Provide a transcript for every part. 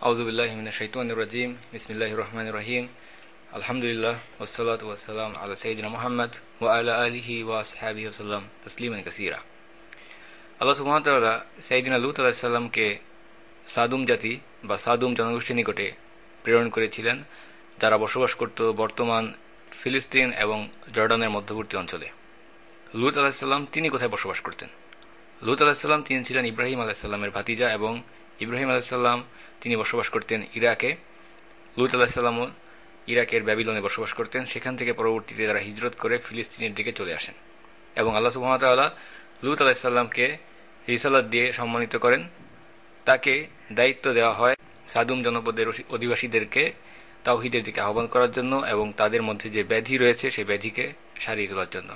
আউযুবিল্লাহি মিনাশ শাইতানির রাজিম। বিসমিল্লাহির রহমানির রহিম। আলহামদুলিল্লাহ ওয়াসসালাতু ওয়াসসালাম আলা সাইয়্যিদিনা মুহাম্মদ ওয়া আলা আলিহি ওয়া আসহাবিহি ওয়াসাল্লাম তাসলিমান কাসীরা। আল্লাহ সুবহানাহু ওয়া তাআলা সাইয়্যিদিনা লূত আলাইহিস সালামকে সাদুম জাতি বা সাদুম জনগোষ্ঠীর নিকটে প্রেরণ করেছিলেন, যারা বসবাস করত বর্তমান ফিলিস্তিন এবং জর্ডানের মধ্যবর্তী অঞ্চলে। লূত আলাইহিস সালাম তিনি কোথায় বসবাস করতেন? লূত আলাইহিস সালাম তিনি ছিলেন ইব্রাহিম আলাইহিস সালামের ভাতিজা এবং ইব্রাহিম আলাইহিস সালাম তিনি বসবাস করতেন ইরাকে। লূত আলাইহিস সালামও ইরাকের ব্যাবিলনে বসবাস করতেন। সেখান থেকে পরবর্তীতে তারা হিজরত করে ফিলিস্তিনের দিকে চলে আসেন এবং আল্লাহ সুবহানাহু ওয়া তাআলা লূত আলাইহিস সালামকে রিসালাত দিয়ে সম্মানিত করেন। তাকে দায়িত্ব দেওয়া হয় সাদুম জনপদের অধিবাসীদেরকে তাওহীদের দিকে আহ্বান করার জন্য এবং তাদের মধ্যে যে ব্যাধি রয়েছে সেই ব্যাধিকে সারিয়ে তোলার জন্য।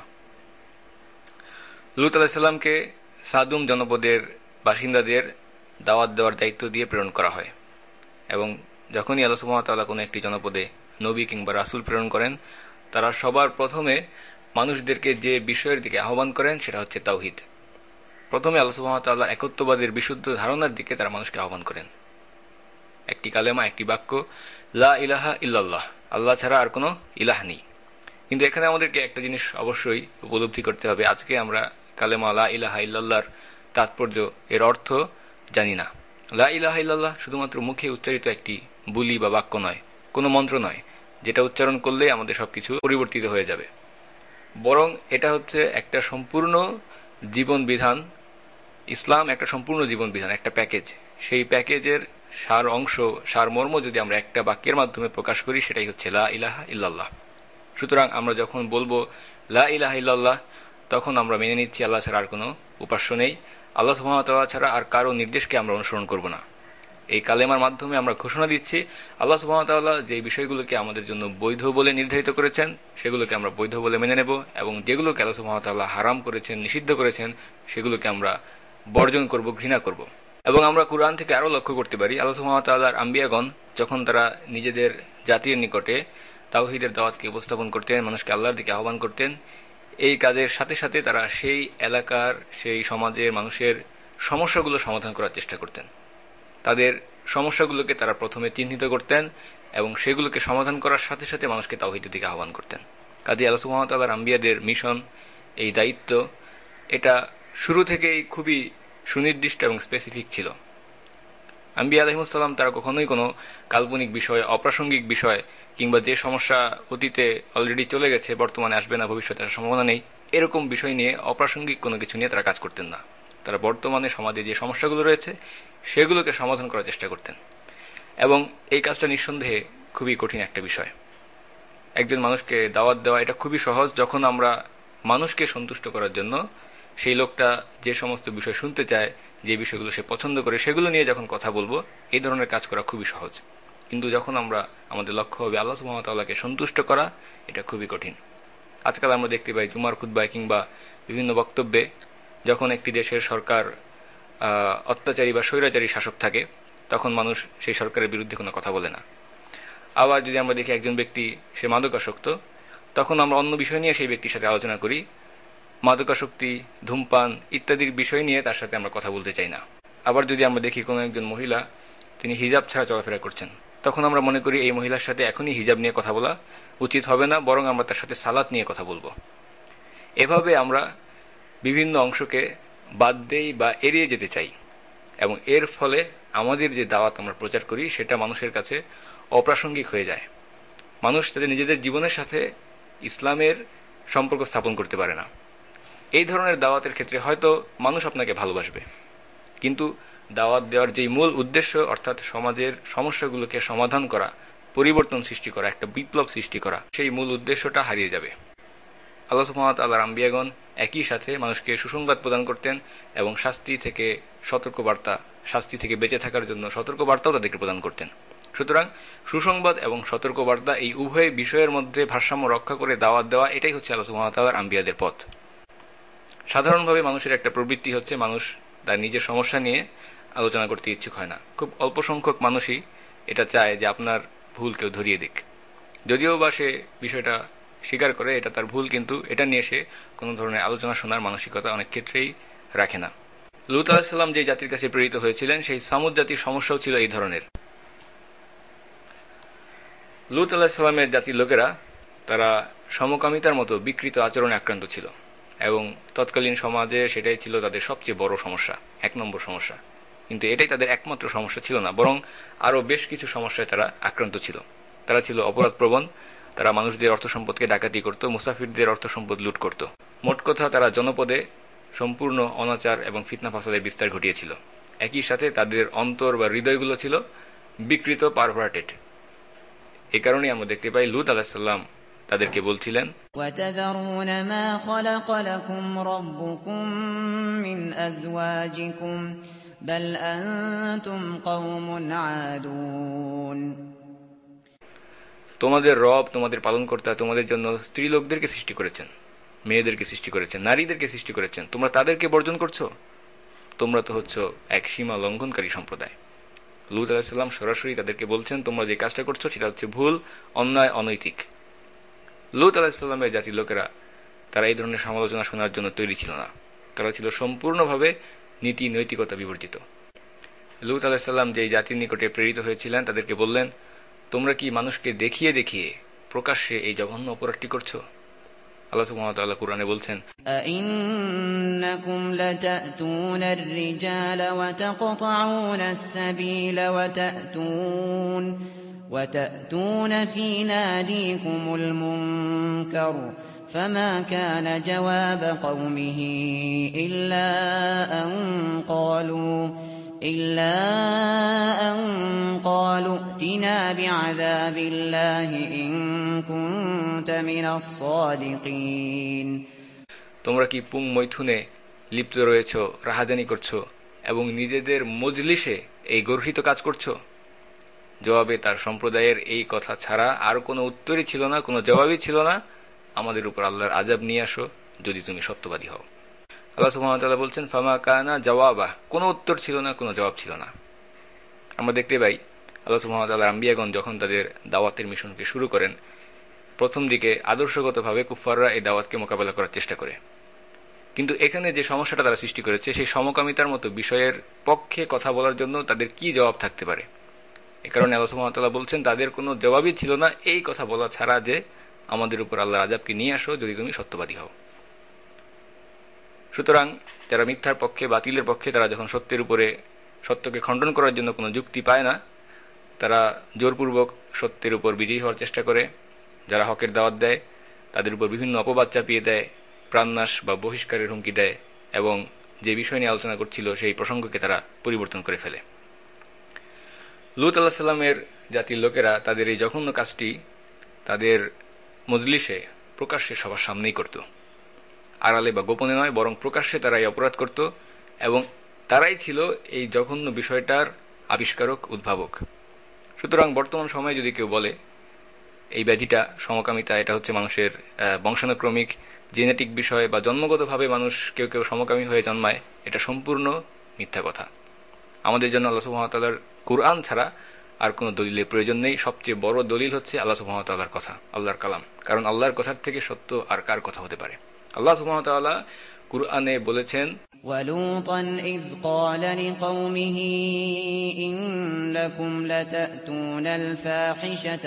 লূত আলাইহিস সালামকে সাদুম জনপদের বাসিন্দাদের দাওয়াত দেওয়ার দায়িত্ব দিয়ে প্রেরণ করা হয় এবং যখনই আল্লাহ সুবহানাহু ওয়া তাআলা কোনো একটি জনপদে নবী কিংবা রাসূল প্রেরণ করেন, তারা সবার প্রথমে মানুষদেরকে যে বিষয়ের দিকে আহ্বান করেন সেটা হচ্ছে তাওহীদ। প্রথমে আল্লাহ সুবহানাহু ওয়া তাআলার একত্ববাদের বিশুদ্ধ ধারণার দিকে তারা মানুষকে আহ্বান করেন। একটি কালেমা, একটি বাক্য, লা ইলাহা ইল্লাল্লাহ, আল্লাহ ছাড়া আর কোনো ইলাহ নেই। কিন্তু এখানে আমাদেরকে একটা জিনিস অবশ্যই উপলব্ধি করতে হবে। আজকে আমরা কালেমা লা ইলাহা ইল্লাল্লাহর তাৎপর্য, এর অর্থ জানি না। লা ইলাহা ইল্লাল্লাহ শুধুমাত্র মুখে উচ্চারিত একটি বুলি বা বাক্য নয়, কোনো মন্ত্র নয় যেটা উচ্চারণ করলে আমাদের সবকিছু পরিবর্তিত হয়ে যাবে, বরং এটা হচ্ছে একটা সম্পূর্ণ জীবন বিধান। ইসলাম একটা সম্পূর্ণ জীবন বিধান, একটা প্যাকেজ। সেই প্যাকেজের সার অংশ, সার মর্ম যদি আমরা একটা বাক্যের মাধ্যমে প্রকাশ করি, সেটাই হচ্ছে লা ইলাহা ইল্লাল্লাহ। সুতরাং আমরা যখন বলবো লা ইলাহা ইল্লাল্লাহ, তখন আমরা মেনে নিচ্ছি আল্লাহ ছাড়া আর কোনো উপাস্য নেই, আল্লাহ সুবহানাহু ওয়া তাআলা ছাড়া আর কারো নির্দেশকে আমরা অনুসরণ করব না। এই কালেমার মাধ্যমে আমরা ঘোষণা দিচ্ছি আল্লাহ সুবহানাহু ওয়া তাআলা যে বিষয়গুলোকে আমাদের জন্য বৈধ বলে নির্ধারিত করেছেন সেগুলোকে আমরা বৈধ বলে মেনে নেব, এবং যেগুলোকে আল্লাহ সুবহানাহু ওয়া তাআলা হারাম করেছেন, নিষিদ্ধ করেছেন, সেগুলোকে আমরা বর্জন করব, ঘৃণা করব। এবং আমরা কুরআন থেকে আরো লক্ষ্য করতে পারি আল্লাহ সুবহানাহু ওয়া তাআলার আম্বিয়াগণ যখন তারা নিজেদের জাতির নিকটে তাওহীদের দাওয়াতকে উপস্থাপন করতেন, মানুষকে আল্লাহর দিকে আহ্বান করতেন, এই কাজের সাথে সাথে তারা সেই এলাকার, সেই সমাজের মানুষের সমস্যাগুলো সমাধান করার চেষ্টা করতেন। তাদের সমস্যাগুলোকে তারা প্রথমে চিহ্নিত করতেন এবং সেগুলোকে সমাধান করার সাথে সাথে মানুষকে তাওহীদের দিকে আহ্বান করতেন। কাজে আল্লাহ সুবহানাহু ওয়া তাআলার আম্বিয়াদের মিশন, এই দায়িত্ব, এটা শুরু থেকেই খুবই সুনির্দিষ্ট এবং স্পেসিফিক ছিল। আম্বিয়া আলাইহিমুস সালাম তারা কখনোই কোনো কাল্পনিক বিষয়, অপ্রাসঙ্গিক বিষয় কিংবা যে সমস্যা অতীতে অলরেডি চলে গেছে, বর্তমানে আসবে না, ভবিষ্যতে আসার সম্ভাবনা নেই, এরকম বিষয় নিয়ে, অপ্রাসঙ্গিক কোনো কিছু নিয়ে তারা কাজ করতেন না। তারা বর্তমানে সমাজে যে সমস্যাগুলো রয়েছে সেগুলোকে সমাধান করার চেষ্টা করতেন। এবং এই কাজটা নিঃসন্দেহে খুবই কঠিন একটা বিষয়। একজন মানুষকে দাওয়াত দেওয়া এটা খুবই সহজ যখন আমরা মানুষকে সন্তুষ্ট করার জন্য সেই লোকটা যে সমস্ত বিষয় শুনতে চায়, যে বিষয়গুলো সে পছন্দ করে, সেগুলো নিয়ে যখন কথা বলবো, এই ধরনের কাজ করা খুবই সহজ। কিন্তু যখন আমরা আমাদের লক্ষ্য হবে আল্লাহ সুবহানাহু ওয়া তাআলাকে সন্তুষ্ট করা, এটা খুবই কঠিন। আজকাল আমরা দেখতে পাই জুমার খুতবায় কিংবা বিভিন্ন বক্তব্যে যখন একটি দেশের সরকার অত্যাচারী বা স্বৈরাচারী শাসক থাকে, তখন মানুষ সেই সরকারের বিরুদ্ধে কোনো কথা বলে না। আবার যদি আমরা দেখি একজন ব্যক্তি সে মাদকাসক্ত, তখন আমরা অন্য বিষয় নিয়ে সেই ব্যক্তির সাথে আলোচনা করি। মাদকাসক্তি, ধূমপান ইত্যাদির বিষয় নিয়ে তার সাথে আমরা কথা বলতে চাই না। আবার যদি আমরা দেখি কোনো একজন মহিলা তিনি হিজাব ছাড়া চলাফেরা করছেন, তখন আমরা মনে করি এই মহিলার সাথে এখনই হিজাব নিয়ে কথা বলা উচিত হবে না, বরং আমরা তার সাথে সালাত নিয়ে কথা বলবো। এভাবে আমরা বিভিন্ন অংশকে বাদ দেই বা এড়িয়ে যেতে চাই, এবং এর ফলে আমাদের যে দাওয়াত আমরা প্রচার করি সেটা মানুষের কাছে অপ্রাসঙ্গিক হয়ে যায়। মানুষ তাদের নিজেদের জীবনের সাথে ইসলামের সম্পর্ক স্থাপন করতে পারে না। এই ধরনের দাওয়াতের ক্ষেত্রে হয়তো মানুষ আপনাকে ভালোবাসবে, কিন্তু দাওয়াত দেওয়ার যেই মূল উদ্দেশ্য, অর্থাৎ সমাজের সমস্যাগুলোকে সমাধান করা, পরিবর্তন সৃষ্টি করা, একটা বিপ্লব সৃষ্টি করা, সেই মূল উদ্দেশ্যটা হারিয়ে যাবে। আল্লাহ সুবহানাহু ওয়া তাআলার আম্বিয়াগণ একই সাথে মানুষকে সুসংবাদ প্রদান করতেন এবং শাস্তি থেকে সতর্কবার্তা, শাস্তি থেকে বেঁচে থাকার জন্য সতর্কবার্তাও তাদেরকে প্রদান করতেন। সুতরাং সুসংবাদ এবং সতর্কবার্তা, এই উভয় বিষয়ের মধ্যে ভারসাম্য রক্ষা করে দাওয়াত দেওয়া, এটাই হচ্ছে আল্লাহ সুবহানাহু ওয়া তাআলার আম্বিয়াদের পথ। সাধারণভাবে মানুষের একটা প্রবৃত্তি হচ্ছে মানুষ তার নিজের সমস্যা নিয়ে আলোচনা করতে ইচ্ছুক হয় না। খুব অল্প সংখ্যক মানুষই এটা চায় যে আপনার ভুল কেউ ধরিয়ে দিক, যদিও বা সে বিষয়টা স্বীকার করে এটা তার ভুল, কিন্তু এটা নিয়ে সে কোনো ধরনের আলোচনা শোনার মানসিকতা অনেক ক্ষেত্রেই রাখে না। লূত আলাইহিস সালাম যে জাতির কাছে প্রেরিত হয়েছিলেন, সেই সামুদ জাতির সমস্যাও ছিল এই ধরনের। লূত আলাইহিস সালামের জাতির লোকেরা তারা সমকামিতার মতো বিকৃত আচরণে আক্রান্ত ছিল এবং তৎকালীন সমাজে সেটাই ছিল তাদের সবচেয়ে বড় সমস্যা, 1 নম্বর সমস্যা। কিন্তু এটাই তাদের একমাত্র সমস্যা ছিল না, বরং আরও বেশ কিছু সমস্যায় তারা আক্রান্ত ছিল। তারা ছিল অপরাধপ্রবণ, তারা মানুষদের অর্থ সম্পদকে ডাকাতি করত, মুসাফিরদের অর্থ সম্পদ লুট করত। মোট কথা তারা জনপদে সম্পূর্ণ অনাচার এবং ফিতনা ফাসাদের বিস্তার ঘটিয়েছিল। একই সাথে তাদের অন্তর বা হৃদয়গুলো ছিল বিকৃত, পারভার্টেড। এ কারণেই আমরা দেখতে পাই লূত আলাইহিস সালাম তাদেরকে বলছিলেন, وَتَذَرُونَ مَا خَلَقَ لَكُمْ رَبُّكُم مِّنْ أَزْوَاجِكُمْ بَلْ أَنتُمْ قَوْمٌ عَادُونَ। তোমাদের রব, তোমাদের পালনকর্তা তোমাদের জন্য স্ত্রীলোকদেরকে সৃষ্টি করেছেন, মেয়েদেরকে সৃষ্টি করেছেন, নারীদেরকে সৃষ্টি করেছেন, তোমরা তাদেরকে বর্জন করছো। তোমরা তো হচ্ছ এক সীমা লঙ্ঘনকারী সম্প্রদায়। লূত আলাইহিস সালাম সরাসরি তাদেরকে বলছেন, তোমরা যে কাজটা করছো সেটা হচ্ছে ভুল, অন্যায়, অনৈতিক। লূত আলাইহিস সালামের জাতির লোকেরা তারা এই ধরনের সমালোচনা শোনার জন্য তৈরি ছিল না। তারা ছিল সম্পূর্ণভাবে নীতি নৈতিকতা বিবর্জিত। লূত আলাইহিস সালাম যে জাতির নিকটে প্রেরিত হয়েছিলেন তাদেরকে বললেন, তোমরা কি মানুষকে দেখিয়ে দেখিয়ে প্রকাশ্যে এই জঘন্য অপরাধটি করছো? আল্লাহ সুবহানাহু ওয়া তাআলা কুরআনে বলছেন, أَإِنَّكُمْ لَتَأْتُونَ الرِّجَالَ وَتَقْطَعُونَ السَّبِيلَ وَتَأْتُونَ فِي نَادِيكُمُ الْمُنكَرَ فَمَا كَانَ جَوَابَ قَوْمِهِ إِلَّا أَن قَالُوا ائْتِنَا بِعَذَابِ اللَّهِ إِن كُنتَ مِنَ الصَّادِقِينَ। তোমরা কি পুং মৈথুনে লিপ্ত রয়েছো, রাহাজানি করছো এবং নিজেদের মজলিসে এই গর্হিত কাজ করছো? জবাবে তার সম্প্রদায়ের এই কথা ছাড়া আর কোনো উত্তরই ছিল না, কোনো জবাবই ছিল না, আমাদের উপর আল্লাহর আযাব নিয়ে আসো যদি তুমি সত্যবাদী হও। আল্লাহ সুবহানাহু ওয়া তাআলা বলছেন, ফামা কানা জওয়াবা, কোনো উত্তর ছিল না, কোনো জবাব ছিল না। আমরা দেখতে পাই আল্লাহ সুবহানাহু ওয়া তাআলার আম্বিয়াগণ যখন তাদের দাওয়াতের মিশনকে শুরু করেন, প্রথম দিকে আদর্শগতভাবে কুফফাররা এই দাওয়াতকে মোকাবেলা করার চেষ্টা করে। কিন্তু এখানে যে সমস্যাটা তারা সৃষ্টি করেছে, সেই সমকামিতার মতো বিষয়ের পক্ষে কথা বলার জন্য তাদের কি জবাব থাকতে পারে? এ কারণে আল্লাহ সুবহানাহু ওয়া তাআলা বলছেন, তাদের কোনো জবাবই ছিল না এই কথা বলা ছাড়া যে আমাদের উপর আল্লাহর আযাবকে নিয়ে আসো যদি তুমি সত্যবাদী হও। সুতরাং যারা মিথ্যার পক্ষে, বাতিলের পক্ষে, তারা যখন সত্যের উপরে, সত্যকে খণ্ডন করার জন্য কোনো যুক্তি পায় না, তারা জোরপূর্বক সত্যের উপর বিজয়ী হওয়ার চেষ্টা করে। যারা হকের দাওয়াত দেয় তাদের উপর বিভিন্ন অপবাদ চাপিয়ে দেয়, প্রাণনাশ বা বহিষ্কারের হুমকি দেয় এবং যে বিষয় নিয়ে আলোচনা করছিল সেই প্রসঙ্গকে তারা পরিবর্তন করে ফেলে। লূত আলাইহিস সালামের জাতির লোকেরা তাদের এই জঘন্য কাজটি তাদের মজলিসে প্রকাশ্যে সবার সামনেই করত। আড়ালে বা গোপনে নয়, বরং প্রকাশ্যে তারা এই অপরাধ করত এবং তারাই ছিল এই জঘন্য বিষয়টার আবিষ্কারক, উদ্ভাবক। সুতরাং বর্তমান সময়ে যদি কেউ বলে এই ব্যাধিটা, সমকামিতা, এটা হচ্ছে মানুষের বংশানুক্রমিক জেনেটিক বিষয় বা জন্মগতভাবে মানুষ কেউ কেউ সমকামী হয়ে জন্মায়, এটা সম্পূর্ণ মিথ্যা কথা। আমাদের জন্য আল্লাহ সুবহানাহু ওয়া তাআলার কুরআন ছাড়া আর কোনো দলিলের প্রয়োজন নেই। সবচেয়ে বড় দলিল হচ্ছে আল্লাহ সুবহানাহু ওয়া তাআলার কথা, আল্লাহর কালাম। কারণ আল্লাহর কথার থেকে সত্য আর কার কথা হতে পারে? আল্লাহ সুবহানাহু ওয়া তাআলা কুরআনে বলেছেন, وَلُوطًا إِذْ قَالَ لِقَوْمِهِ إِنَّكُمْ لَتَأْتُونَ الْفَاحِشَةَ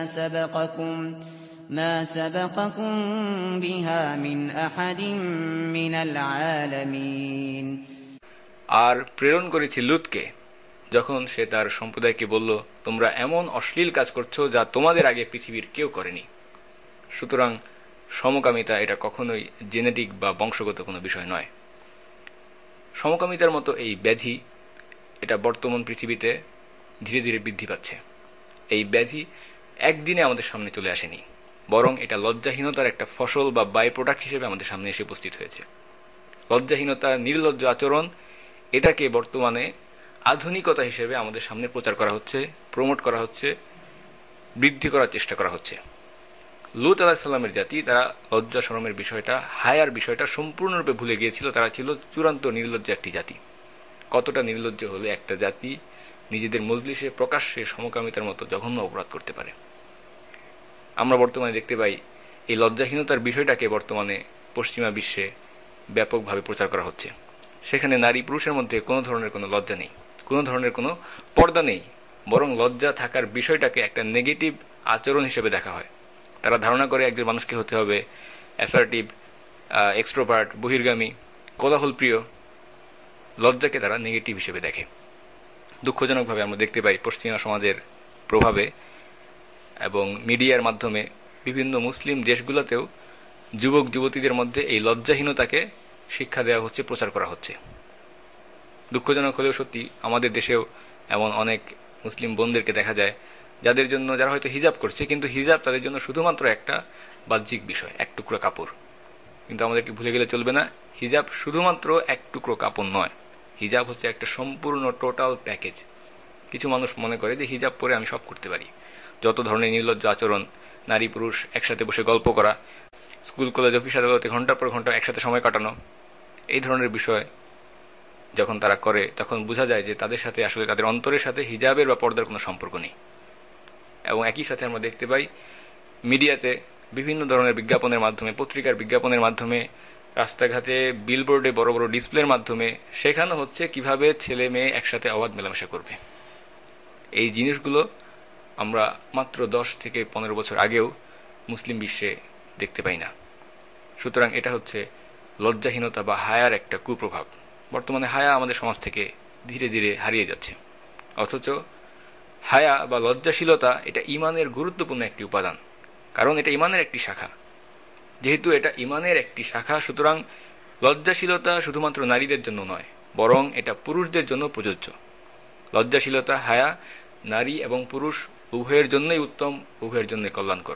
مَا سَبَقَكُم بِهَا مِنْ أَحَدٍ مِّنَ الْعَالَمِينَ। আর প্রেরণ করেছি লূতকে, যখন সে তার সম্প্রদায়কে বলল, তোমরা এমন অশ্লীল কাজ করছো যা তোমাদের আগে পৃথিবীর কেউ করেনি। সুতরাং সমকামিতা এটা কখনোই জেনেটিক বা বংশগত কোনো বিষয় নয়। সমকামিতার মতো এই ব্যাধি, এটা বর্তমান পৃথিবীতে ধীরে ধীরে বৃদ্ধি পাচ্ছে। এই ব্যাধি একদিনে আমাদের সামনে চলে আসেনি, বরং এটা লজ্জাহীনতার একটা ফসল বা বাই প্রোডাক্ট হিসেবে আমাদের সামনে এসে উপস্থিত হয়েছে। লজ্জাহীনতা, নির্লজ্জ আচরণ, এটাকে বর্তমানে আধুনিকতা হিসেবে আমাদের সামনে প্রচার করা হচ্ছে, প্রমোট করা হচ্ছে, বৃদ্ধি করার চেষ্টা করা হচ্ছে। লূত আলাইহিস সালামের জাতি তারা লজ্জা শরমের বিষয়টা, হায়ার বিষয়টা সম্পূর্ণরূপে ভুলে গিয়েছিল। তারা ছিল চূড়ান্ত নির্লজ্জ একটি জাতি। কতটা নির্লজ্জ হলে একটা জাতি নিজেদের মজলিসে প্রকাশ্যে সমকামিতার মতো জঘন্য অপরাধ করতে পারে? আমরা বর্তমানে দেখতে পাই এই লজ্জাহীনতার বিষয়টাকে বর্তমানে পশ্চিমা বিশ্বে ব্যাপকভাবে প্রচার করা হচ্ছে। সেখানে নারী পুরুষের মধ্যে কোনো ধরনের কোনো লজ্জা নেই, কোনো ধরনের কোনো পর্দা নেই, বরং লজ্জা থাকার বিষয়টাকে একটা নেগেটিভ আচরণ হিসেবে দেখা হয়। তারা ধারণা করে একজন মানুষকে হতে হবে অ্যাসার্টিভ, এক্সট্রোভার্ট, বহির্গামী, কোলাহল প্রিয়। লজ্জাকে তারা নেগেটিভ হিসেবে দেখে। দুঃখজনকভাবে আমরা দেখতে পাই পশ্চিমা সমাজের প্রভাবে এবং মিডিয়ার মাধ্যমে বিভিন্ন মুসলিম দেশগুলোতেও যুবক যুবতীদের মধ্যে এই লজ্জাহীনতাকে শিক্ষা দেওয়া হচ্ছে, প্রচার করা হচ্ছে। দুঃখজনক হলেও সত্যি, আমাদের দেশেও এমন অনেক মুসলিম বোনদেরকে দেখা যায় যারা হয়তো হিজাব করছে, কিন্তু হিজাব তাদের জন্য শুধুমাত্র একটা বাহ্যিক বিষয়, এক টুকরো কাপড়। কিন্তু আমাদেরকে ভুলে গেলে চলবে না, হিজাব শুধুমাত্র এক টুকরো কাপড় নয়, হিজাব হচ্ছে একটা সম্পূর্ণ টোটাল প্যাকেজ। কিছু মানুষ মনে করে যে হিজাব পরে আমি সব করতে পারি, যত ধরনের নির্লজ্জ আচরণ, নারী পুরুষ একসাথে বসে গল্প করা, স্কুল কলেজ অফিস আদালতে ঘন্টার পর ঘন্টা একসাথে সময় কাটানো, এই ধরনের বিষয় যখন তারা করে তখন বোঝা যায় যে তাদের সাথে আসলে তাদের অন্তরের সাথে হিজাবের বা পর্দার কোনো সম্পর্ক নেই। এবং একই সাথে আমরা দেখতে পাই মিডিয়াতে বিভিন্ন ধরনের বিজ্ঞাপনের মাধ্যমে, পত্রিকার বিজ্ঞাপনের মাধ্যমে, রাস্তাঘাটে বিলবোর্ডে বড় বড় ডিসপ্লের মাধ্যমে শেখানো হচ্ছে কিভাবে ছেলে মেয়ে একসাথে অবাধ মেলামেশা করবে। এই জিনিসগুলো আমরা মাত্র 10 থেকে 15 বছর আগেও মুসলিম বিশ্বে দেখতে পাই না। সুতরাং এটা হচ্ছে লজ্জাহীনতা বা হায়ার একটা কুপ্রভাব। বর্তমানে হায়া আমাদের সমাজ থেকে ধীরে ধীরে হারিয়ে যাচ্ছে। অথচ হায়া বা লজ্জাশীলতা এটা ঈমানের গুরুত্বপূর্ণ একটি উপাদান, কারণ এটা ঈমানের একটি শাখা। যেহেতু এটা ঈমানের একটি শাখা, সুতরাং লজ্জাশীলতা শুধুমাত্র নারীদের জন্য নয়, বরং এটা পুরুষদের জন্য প্রযোজ্য। লজ্জাশীলতা, হায়া নারী এবং পুরুষ উভয়ের জন্যই উত্তম, উভয়ের জন্যই কল্যাণকর।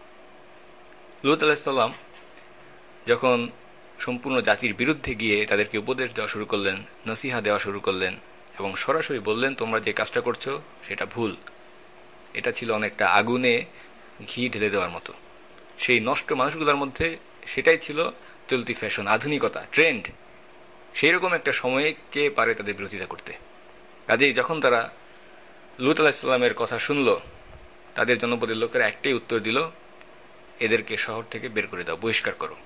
লূত আলাইহিস সালাম যখন সম্পূর্ণ জাতির বিরুদ্ধে গিয়ে তাদেরকে উপদেশ দেওয়া শুরু করলেন, নসিহা দেওয়া শুরু করলেন এবং সরাসরি বললেন তোমরা যে কাজটা করছো সেটা ভুল, এটা ছিল অনেকটা আগুনে ঘি ঢেলে দেওয়ার মতো। সেই নষ্ট মানুষগুলোর মধ্যে সেটাই ছিল চলতি ফ্যাশন, আধুনিকতা, ট্রেন্ড। সেই রকম একটা সময়ে কে পারে তাদের বিরোধিতা করতে? কাজেই যখন তারা লূত আলাইহিস সালামের কথা শুনল, তাদের জনপদের লোকেরা একটাই উত্তর দিল, এদেরকে শহর থেকে বের করে দাও, বহিষ্কার করো।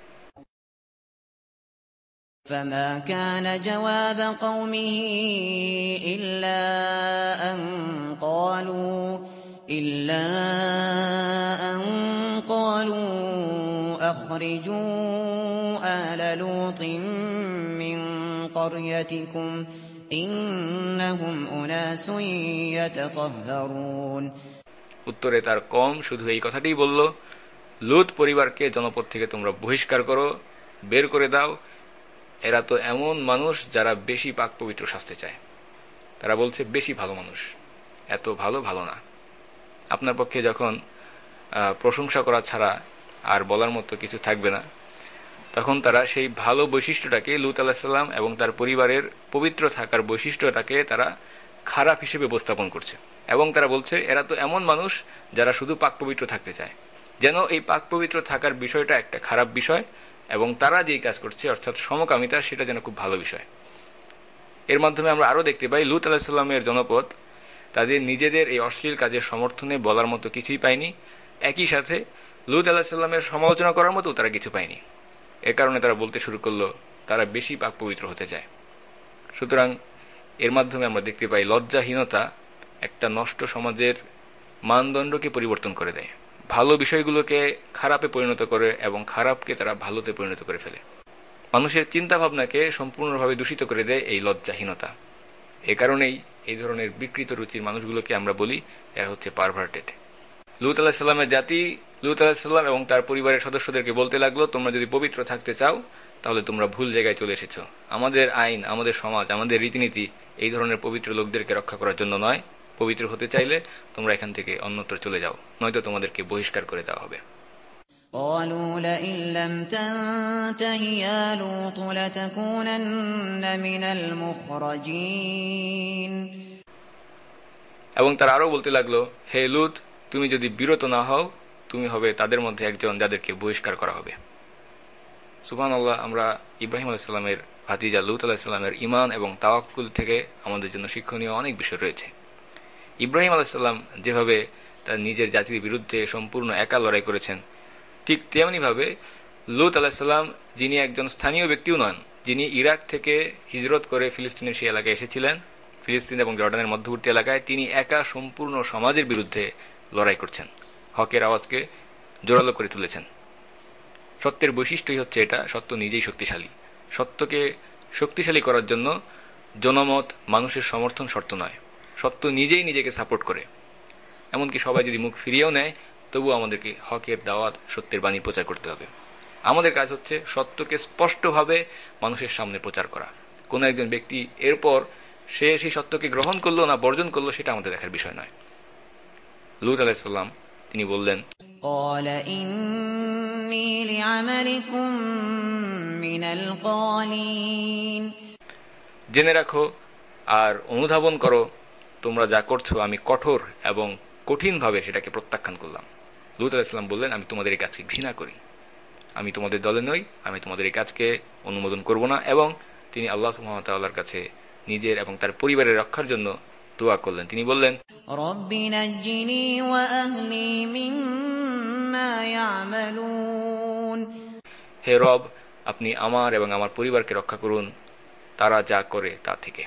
فما كان جواب قومه إلا أن قالوا أخرجوا آل لوط من قريتكم إنهم أناس يتطهرون। উত্তরে তার কওম শুধু এই কথাটাই বলল, লূত পরিবারকে জনপদ থেকে তোমরা বহিষ্কার করো, বের করে দাও, এরা তো এমন মানুষ যারা বেশি পাক পবিত্র শাস্তে চায়। তারা বলছে বেশি ভালো মানুষ, এত ভালো না। আপনার পক্ষে যখন প্রশংসা করা ছাড়া আর বলার মতো কিছু থাকবে না, তখন তারা সেই ভালো বৈশিষ্ট্যটাকে, লূত আলাইহিস সালাম এবং তার পরিবারের পবিত্র থাকার বৈশিষ্ট্যটাকে তারা খারাপ হিসেবে উপস্থাপন করছে। এবং তারা বলছে এরা তো এমন মানুষ যারা শুধু পাক পবিত্র থাকতে চায়, যেন এই পাক পবিত্র থাকার বিষয়টা একটা খারাপ বিষয় এবং তারা যেই কাজ করছে অর্থাৎ সমকামিতা, সেটা যেন খুব ভালো বিষয়। এর মাধ্যমে আমরা আরো দেখতে পাই লূত আলাইহিস সালামের জনপদ তাদের নিজেদের এই অশ্লীল কাজের সমর্থনে বলার মতো কিছুই পায়নি, একই সাথে লূত আলাইহিস সালামের সমালোচনা করার মতো তারা কিছু পায়নি। এর কারণে তারা বলতে শুরু করলো তারা বেশি পাক পবিত্র হতে চায়। সুতরাং এর মাধ্যমে আমরা দেখতে পাই লজ্জাহীনতা একটা নষ্ট সমাজের মানদণ্ডকে পরিবর্তন করে দেয়, ভালো বিষয়গুলোকে খারাপে পরিণত করে এবং খারাপকে তারা ভালোতে পরিণত করে ফেলে। মানুষের চিন্তা ভাবনাকে সম্পূর্ণভাবে দূষিত করে দেয় এই লজ্জাহীনতা। এ কারণেই এই ধরনের বিকৃত রুচির মানুষগুলোকে আমরা বলি এরা হচ্ছে পারভার্টেড। লূত আলাইহিস সালামের জাতি লূত আলাইহিস সালাম এবং তার পরিবারের সদস্যদেরকে বলতে লাগলো, তোমরা যদি পবিত্র থাকতে চাও তাহলে তোমরা ভুল জায়গায় চলে এসেছো। আমাদের আইন, আমাদের সমাজ, আমাদের রীতিনীতি এই ধরনের পবিত্র লোকদেরকে রক্ষা করার জন্য নয়। পবিত্র হতে চাইলে তোমরা এখান থেকে অন্যত্র চলে যাও, নয়তো তোমাদেরকে বহিষ্কার করে দেওয়া হবে। قالوا لئن لم تنته يا لوط لتكونن من المخرجين। এবং তারা আরো বলতে লাগলো, হে লূত, তুমি যদি বিরত না হও তুমি হবে তাদের মধ্যে একজন যাদেরকে বহিষ্কার করা হবে। সুবহানাল্লাহ। আমরা ইব্রাহিম আলাইহিস সালামের ভাতিজা লূত আলাইহিস সালামের ঈমান এবং তাওয়াক্কুল থেকে আমাদের জন্য শিক্ষণীয় অনেক বিষয় রয়েছে। ইব্রাহিম আলাইহিস সালাম যেভাবে তার নিজের জাতির বিরুদ্ধে সম্পূর্ণ একা লড়াই করেছেন, ঠিক তেমনিভাবে লূত আলাইহিস সালাম, যিনি একজন স্থানীয় ব্যক্তিও নন, যিনি ইরাক থেকে হিজরত করে ফিলিস্তিনের সেই এলাকায় এসেছিলেন, ফিলিস্তিন এবং জর্ডানের মধ্যবর্তী এলাকায়, তিনি একা সম্পূর্ণ সমাজের বিরুদ্ধে লড়াই করছেন। হকের আওয়াজকে জোরালো করে তুলেছেন। সত্যের বৈশিষ্ট্যই হচ্ছে এটা, সত্য নিজেই শক্তিশালী। সত্যকে শক্তিশালী করার জন্য জনমত, মানুষের সমর্থন শর্ত নয়। সত্য নিজেই নিজেকে সাপোর্ট করে। এমনকি সবাই যদি মুখ ফিরিয়েও নেয়, তবুও আমাদেরকে হকের দাওয়াত, সত্যের বাণী প্রচার করতে হবে। আমাদের কাজ হচ্ছে সত্যকে স্পষ্টভাবে মানুষের সামনে প্রচার করা। কোন একজন ব্যক্তি এরপর সে সেই সত্যকে গ্রহণ করলো না বর্জন করলো, সেটা আমাদের দেখার বিষয় নয়। লূত আলাইহিস সালাম তিনি বললেন, قال إني لعملكم من القالين জেনে রাখো আর অনুধাবন করো, তোমরা যা করছো আমি কঠোর এবং কঠিনভাবে সেটাকে প্রত্যাখ্যান করলাম। লূত আলাইহিস সালাম বললেন, আমি তোমাদের এই কাজকে ঘৃণা করি, আমি তোমাদের দলে নই, আমি তোমাদের এই কাজকে অনুমোদন করব না। এবং তিনি আল্লাহ সুবহানাহু ওয়া তাআলার কাছে নিজের এবং তার পরিবারের রক্ষার জন্য দোয়া করলেন। তিনি বললেন, رب نجني وأهلي مما يعملون হে রব, আপনি আমার এবং আমার পরিবারকে রক্ষা করুন তারা যা করে তা থেকে।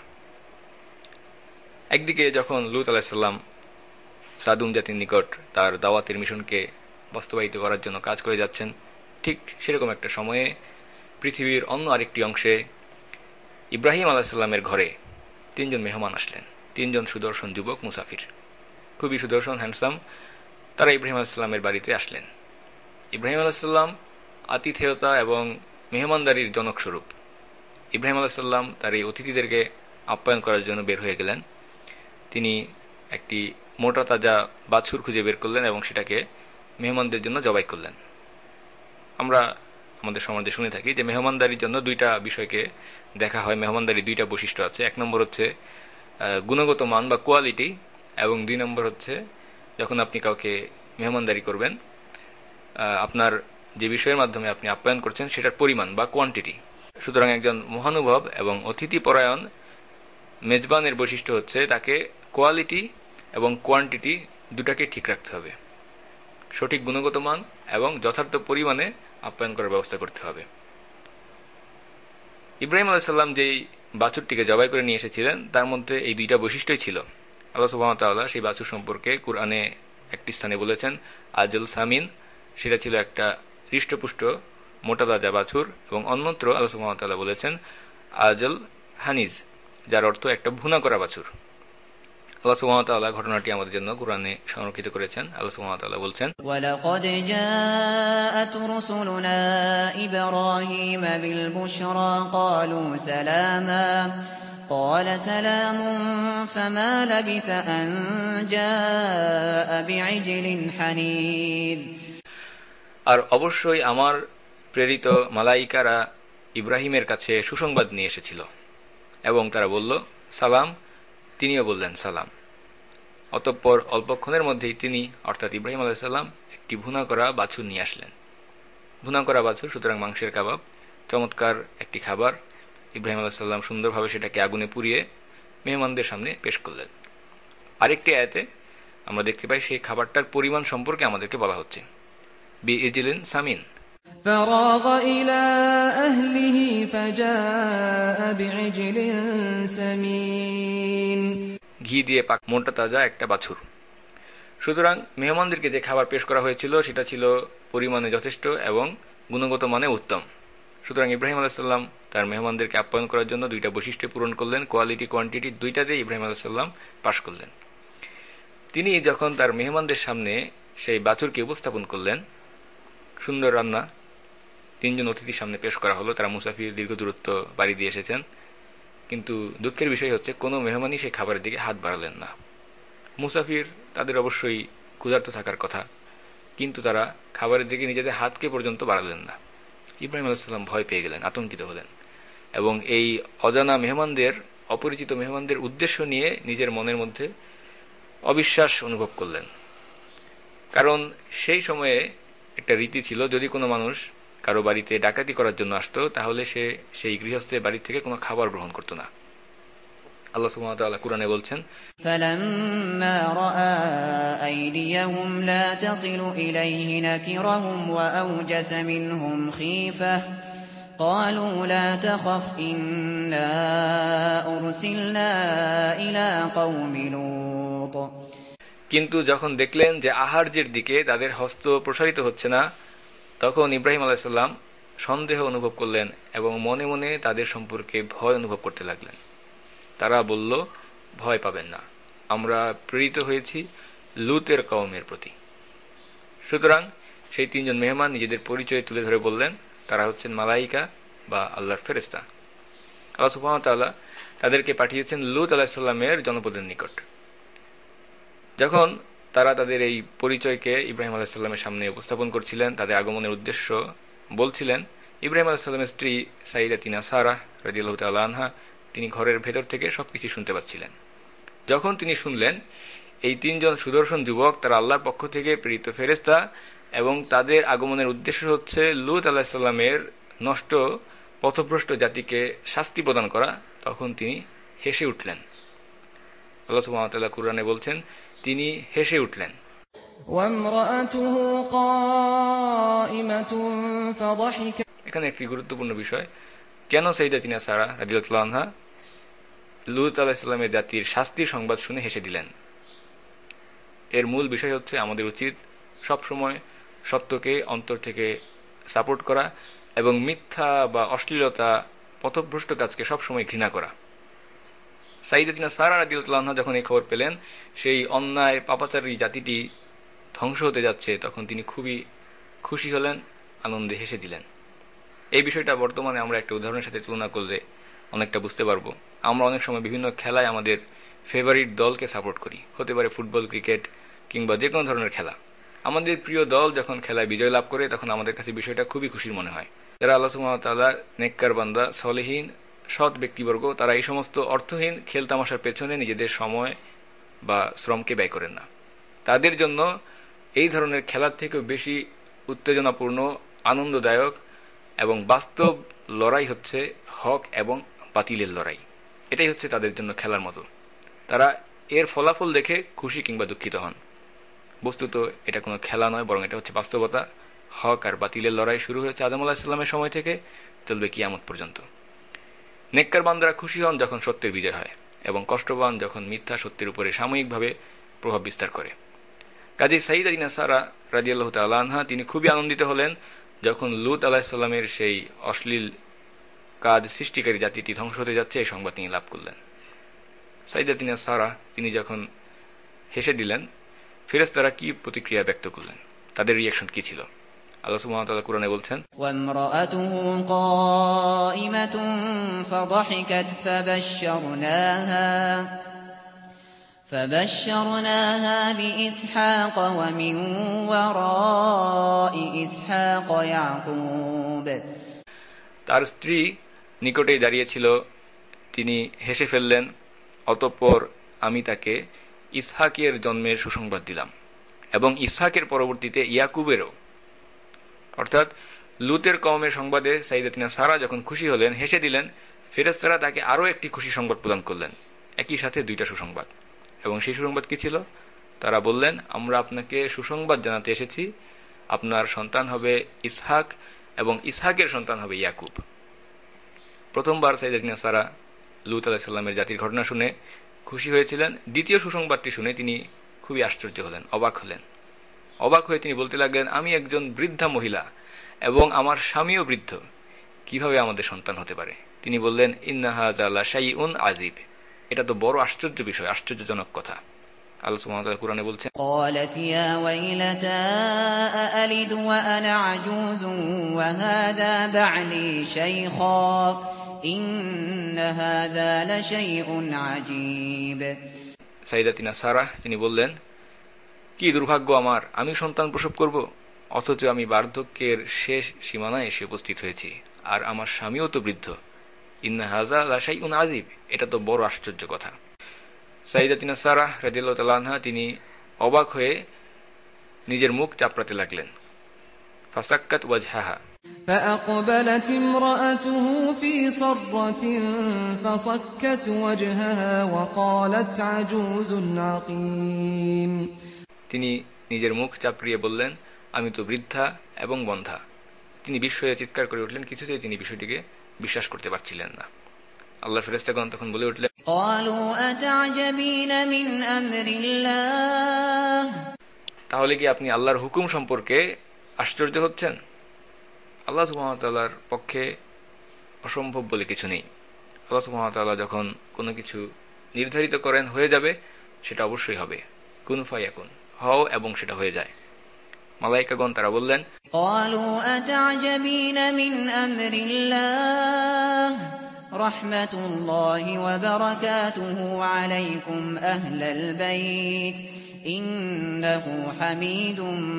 একদিকে যখন লূত আলাইহিস সালাম সাদুম জাতির নিকট তার দাওয়াতের মিশনকে বাস্তবায়িত করার জন্য কাজ করে যাচ্ছেন, ঠিক সেরকম একটা সময়ে পৃথিবীর অন্য আরেকটি অংশে ইব্রাহিম আলাইহিস সালামের ঘরে 3 জন মেহমান আসলেন। 3 জন সুদর্শন যুবক মুসাফির, খুবই সুদর্শন, হ্যান্ডসাম। তারা ইব্রাহিম আলাইহিস সালামের বাড়িতে আসলেন। ইব্রাহিম আলাইহিস সালাম আতিথেয়তা এবং মেহমানদারির জনকস্বরূপ। ইব্রাহিম আলাইহিস সালাম তার এই অতিথিদেরকে আপ্যায়ন করার জন্য বের হয়ে গেলেন। তিনি একটি মোটা তাজা বাছুর খুঁজে বের করলেন এবং সেটাকে মেহমানদের জন্য জবাই করলেন। আমরা আমাদের সমাজে শুনে থাকি যে মেহমানদারির জন্য 2টা বিষয়কে দেখা হয়। মেহমানদারির 2টা বৈশিষ্ট্য আছে। 1 নম্বর হচ্ছে গুণগত মান বা কোয়ালিটি, এবং 2 নম্বর হচ্ছে যখন আপনি কাউকে মেহমানদারি করবেন, আপনার যে বিষয়ের মাধ্যমে আপনি আপ্যায়ন করছেন সেটার পরিমাণ বা কোয়ান্টিটি। সুতরাং একজন মহানুভব এবং অতিথিপরায়ণ মেজবানের বৈশিষ্ট্য হচ্ছে তাকে কোয়ালিটি এবং কোয়ান্টিটি দুটাকে ঠিক রাখতে হবে। সঠিক গুণগত মান এবং যথার্থ পরিমাণে আপ্যায়ন করার ব্যবস্থা করতে হবে। ইব্রাহিম আলাইহিস সালাম যেই বাছুরটিকে জবাই করে নিয়ে এসেছিলেন তার মধ্যে এই 2টা বৈশিষ্ট্যই ছিল। আল্লাহ সুবহানাহু ওয়া তাআলা সেই বাছুর সম্পর্কে কুরআনে একটি স্থানে বলেছেন আজল সামিন, সেটা ছিল একটা হৃষ্টপুষ্ট মোটা তাজা বাছুর, এবং অন্যত্র আল্লাহ সুবহানাহু ওয়া তাআলা বলেছেন আজল হানিজ, যার অর্থ একটা ভুনা করা বাছুর। আল্লাহ সুবহানাহু ওয়া তাআলা ঘটনাটি আমাদের জন্য কুরআনে সংরক্ষিত করেছেন। আল্লাহ সুবহানাহু ওয়া তাআলা বলছেন, ولقد جاءت رسلنا إبراهيم بالبشرى قالوا سلاما قال سلام فما لبث أن جاء بعجل حنيذ আর অবশ্যই আমার প্রেরিত মালাইকারা ইব্রাহিমের কাছে সুসংবাদ নিয়ে এসেছিল এবং তারা বলল সালাম, তিনিও বললেন সালাম। অতঃপর অল্পক্ষণের মধ্যেই তিনি অর্থাৎ ইব্রাহিম আলাইহিস সালাম একটি ভুনা করা বাছুর নিয়ে আসলেন। ভুনা করা বাছুর সুতরাং মাংসের কাবাব, চমৎকার একটি খাবার। ইব্রাহিম আলাইহিস সালাম সুন্দরভাবে সেটাকে আগুনে পুড়িয়ে মেহমানদের সামনে পেশ করলেন। আরেকটি আয়াতে আমরা দেখতে পাই সেই খাবারটার পরিমাণ সম্পর্কে আমাদেরকে বলা হচ্ছে বিইজলিন সামিন। فراغ إلى أهله فجاء بعجل سمين ঘি দিয়ে পাক মোটা তাজা একটা বাছুর। সুতরাং মেহমানদেরকে যে খাবার পেশ করা হয়েছিল সেটা ছিল পরিমাণে যথেষ্ট এবং গুণগত মানে উত্তম। সুতরাং ইব্রাহিম আলাইহিস সালাম তার মেহমানদেরকে আপ্যায়ন করার জন্য 2টা বৈশিষ্ট্য পূরণ করলেন, কোয়ালিটি কোয়ান্টিটি, 2টাতেই ইব্রাহিম আলাইহিস সালাম পাশ করলেন। তিনি যখন তার মেহমানদের সামনে সেই বাছুরকে উপস্থাপন করলেন, সুন্দর রান্না 3 জন অতিথির সামনে পেশ করা হলো। তারা মুসাফির, দীর্ঘ দূরত্ব বাড়ি দিয়ে এসেছেন, কিন্তু দুঃখের বিষয় হচ্ছে কোনো মেহমানই সেই খাবারের দিকে হাত বাড়ালেন না। মুসাফির, তাদের অবশ্যই ক্ষুধার্ত থাকার কথা, কিন্তু তারা খাবারের দিকে নিজেদের হাতকে পর্যন্ত বাড়ালেন না। ইব্রাহিম আলাইহিস সালাম ভয় পেয়ে গেলেন, আতঙ্কিত হলেন এবং এই অজানা মেহমানদের, অপরিচিত মেহমানদের উদ্দেশ্য নিয়ে নিজের মনের মধ্যে অবিশ্বাস অনুভব করলেন। কারণ সেই সময়ে একটা রীতি ছিল, যদি কোনো মানুষ কারো বাড়িতে ডাকাতি করার জন্য আসতো তাহলে সে সেই গৃহস্থের বাড়ি থেকে কোনো খাবার গ্রহণ করত না। আল্লাহ সুবহানাহু ওয়া তাআলা কুরআনে বলছেন, فلما رأى أيديهم لا تصل إليه نكرهم وأوجس منهم خيفة قالوا لا تخف إنا أرسلنا إلى قوم لوط কিন্তু যখন দেখলেন যে আহার্যের দিকে তাদের হস্ত প্রসারিত হচ্ছে না, তখন ইব্রাহিম আলাইসাল্লাম সন্দেহ অনুভব করলেন এবং মনে মনে তাদের সম্পর্কে ভয় অনুভব করতে লাগলেন। তারা বলল, ভয় পাবেন না, আমরা প্রেরিত হয়েছি লুতের কওমের প্রতি। সুতরাং সেই তিনজন মেহমান নিজেদের পরিচয় তুলে ধরে বললেন তারা হচ্ছেন মালাইকা বা আল্লাহর ফেরেশতা। আল্লাহ সুবহানাহু ওয়া তাআলা তাদেরকে পাঠিয়েছেন লুত আলাইহিসসালামের জনপদের নিকট। যখন তারা তাদের এই পরিচয়কে ইব্রাহিম আলাইহিসসালামের সামনে উপস্থাপন করছিলেন, তাদের আগমনের উদ্দেশ্য বলছিলেন, ইব্রাহিম আলাইহিসসালামের স্ত্রী সাইয়্যিদাতুনা সারাহ রাদিয়াল্লাহু তাআলা আনহা তিনি ঘরের ভেতর থেকে সবকিছু শুনতে পাচ্ছিলেন। যখন তিনি শুনলেন এই তিনজন সুদর্শন যুবক তারা আল্লাহর পক্ষ থেকে প্রেরিত ফেরেশতা এবং তাদের আগমনের উদ্দেশ্য হচ্ছে লূত আলাইহিসসালামের নষ্ট পথভ্রষ্ট জাতিকে শাস্তি প্রদান করা, তখন তিনি হেসে উঠলেন। আল্লাহ সুবহানাহু ওয়া তাআলা কুরআনে বলছেন তিনি হেসে উঠলেন। এখানে একটি গুরুত্বপূর্ণ বিষয়, কেন সাইয়্যিদাতুনা সারাহ রাদিয়াল্লাহু আনহা লূত আলাইহিসসালামের জাতির শাস্তির সংবাদ শুনে হেসে দিলেন? এর মূল বিষয় হচ্ছে আমাদের উচিত সবসময় সত্যকে অন্তর থেকে সাপোর্ট করা এবং মিথ্যা বা অশ্লীলতা পথভ্রষ্ট কাজকে সবসময় ঘৃণা করা। সাইয়্যিদাতুনা সারাহ রাদিয়াল্লাহু আনহা যখন এই খবর পেলেন সেই অন্যায় পাপাচারী জাতিটি ধ্বংস হতে যাচ্ছে, তখন তিনি খুবই খুশি হলেন, আনন্দে হেসে দিলেন। এই বিষয়টা বর্তমানে আমরা একটা উদাহরণের সাথে তুলনা করলে অনেকটা বুঝতে পারবো। আমরা অনেক সময় বিভিন্ন খেলায় আমাদের ফেভারিট দলকে সাপোর্ট করি, হতে পারে ফুটবল, ক্রিকেট কিংবা যে কোনো ধরনের খেলা। আমাদের প্রিয় দল যখন খেলায় বিজয় লাভ করে তখন আমাদের কাছে বিষয়টা খুবই খুশির মনে হয়। যারা আল্লাহ সুবহানাহু ওয়া তাআলার নেককার বান্দা, সলেহীন, সৎ ব্যক্তিবর্গ, তারা এই সমস্ত অর্থহীন খেল তামাশার পেছনে নিজেদের সময় বা শ্রমকে ব্যয় করেন না। তাদের জন্য এই ধরনের খেলার থেকেও বেশি উত্তেজনাপূর্ণ, আনন্দদায়ক এবং বাস্তব লড়াই হচ্ছে হক এবং বাতিলের লড়াই। এটাই হচ্ছে তাদের জন্য খেলার মতো। তারা এর ফলাফল দেখে খুশি কিংবা দুঃখিত হন। বস্তুত এটা কোনো খেলা নয়, বরং এটা হচ্ছে বাস্তবতা। হক আর বাতিলের লড়াই শুরু হয়েছে আদম আলাইহিস সালামের সময় থেকে, চলবে কিয়ামত পর্যন্ত। নেককার বান্দারা খুশি হন যখন সত্যের বিজয় হয় এবং কষ্টবান যখন মিথ্যা সত্যের উপরে সাময়িকভাবে প্রভাব বিস্তার করে। কাজী সাইয়্যিদাতুনা সারাহ রাদিয়াল্লাহু তাআলা আনহা তিনি খুবই আনন্দিত হলেন যখন লূত আলাইহিস সালামের সেই অশ্লীল কাজ সৃষ্টিকারী জাতিটি ধ্বংস হতে যাচ্ছে এই সংবাদ তিনি লাভ করলেন। সাইয়্যিদাতুনা সারাহ তিনি যখন হেসে দিলেন, ফেরেশতারা কি প্রতিক্রিয়া ব্যক্ত করলেন, তাদের রিঅ্যাকশন কি ছিল? আল্লাহ সুবহানাহু ওয়া তাআলা কুরআনে বলছেন, ওয়ামরাআতুহু কাইমাতুন ফাযাহিকাত فبشرناها بإسحاق ومن وراء إسحاق يعقوب। তার স্ত্রী নিকটেই দাঁড়িয়ে ছিল, তিনি হেসে ফেললেন। অতঃপর আমি তাকে ইসহাকের জন্মের সুসংবাদ দিলাম এবং ইসহাকের পরবর্তীতে ইয়াকুবেরও। অর্থাৎ লূতের কওমের সংবাদে সাইয়্যিদাতুনা সারাহ যখন খুশি হলেন, হেসে দিলেন, ফেরেশতারা তাকে আরও একটি খুশি সংবাদ প্রদান করলেন, একই সাথে দুইটা সুসংবাদ। এবং সেই সুসংবাদ কি ছিল? তারা বললেন, আমরা আপনাকে সুসংবাদ জানাতে এসেছি, আপনার সন্তান হবে ইসহাক এবং ইসহাকের সন্তান হবে ইয়াকুব। প্রথমবার সাইয়্যিদাতুনা সারাহ লূত আলাইহিস সালামের জাতির ঘটনা শুনে খুশি হয়েছিলেন। দ্বিতীয় সুসংবাদটি শুনে তিনি খুবই আশ্চর্য হলেন, অবাক হলেন। অবাক হয়ে তিনি বলতে লাগলেন, আমি একজন বৃদ্ধা মহিলা এবং আমার স্বামীও বৃদ্ধ, কিভাবে আমাদের সন্তান হতে পারে? তিনি বললেন, ইন্না হাযা লাশাইউন আযীব, এটা তো বড় আশ্চর্য বিষয়, আশ্চর্যজনক কথা। আল্লাহ সুবহানাহু ওয়া তাআলা কুরআনে বলছেন, ক্বালাত ইয়া ওয়াইলাতা আলিদু ওয়া আনা আজুজুন ওয়া হাযা বা'লি শাইখা ইন্না হাযা লাশাইউন আজীব। সাইয়্যিদাতুনা সারাহ তিনি বললেন, কি দুর্ভাগ্য আমার, আমি সন্তান প্রসব করব, অথচ আমি বার্ধক্যের শেষ সীমানায় এসে উপস্থিত হয়েছি, আর আমার স্বামীও তো বৃদ্ধ। ইন্না হাযা লাশাইউন আযীব, এটা তো বড় আশ্চর্য কথা। সাইয়্যিদাতুনা সারাহ রাদিয়াল্লাহু তাআলা আনহা তিনি অবাক হয়ে নিজের মুখ চাপড়াতে লাগলেন। ফাসাক্কাত ওয়াজহাহা, فأقبلت امرأته في صرة فصكت وجهها وقالت عجوز عقيم। তিনি নিজের মুখ চাপড়িয়ে বললেন, আমি তো বৃদ্ধা এবং বন্ধ্যা। তিনি বিস্ময়ে চিৎকার করে উঠলেন, কিছুতেই তিনি বিষয়টিকে বিশ্বাস করতে পারছিলেন না। আল্লাহর ফেরেশতাগণ তখন বলে উঠলেন, قالوا أتعجبين من أمر الله তাহলে কি আপনি আল্লাহর হুকুম সম্পর্কে আশ্চর্য হচ্ছেন? আল্লাহ সুবহানাহু ওয়া তাআলার পক্ষে অসম্ভব বলে কিছু নেই। আল্লাহ সুবহানাহু ওয়া তাআলা যখন কোনো কিছু নির্ধারিত করেন হয়ে যাবে, সেটা অবশ্যই হবে। কুন ফায়াকুন, হও এবং সেটা হয়ে যায়। মালায়েকাগণ তারা বললেন, قالوا أتعجبين من أمر الله رحمة الله وبركاته عليكم أهل البيت إنه حميد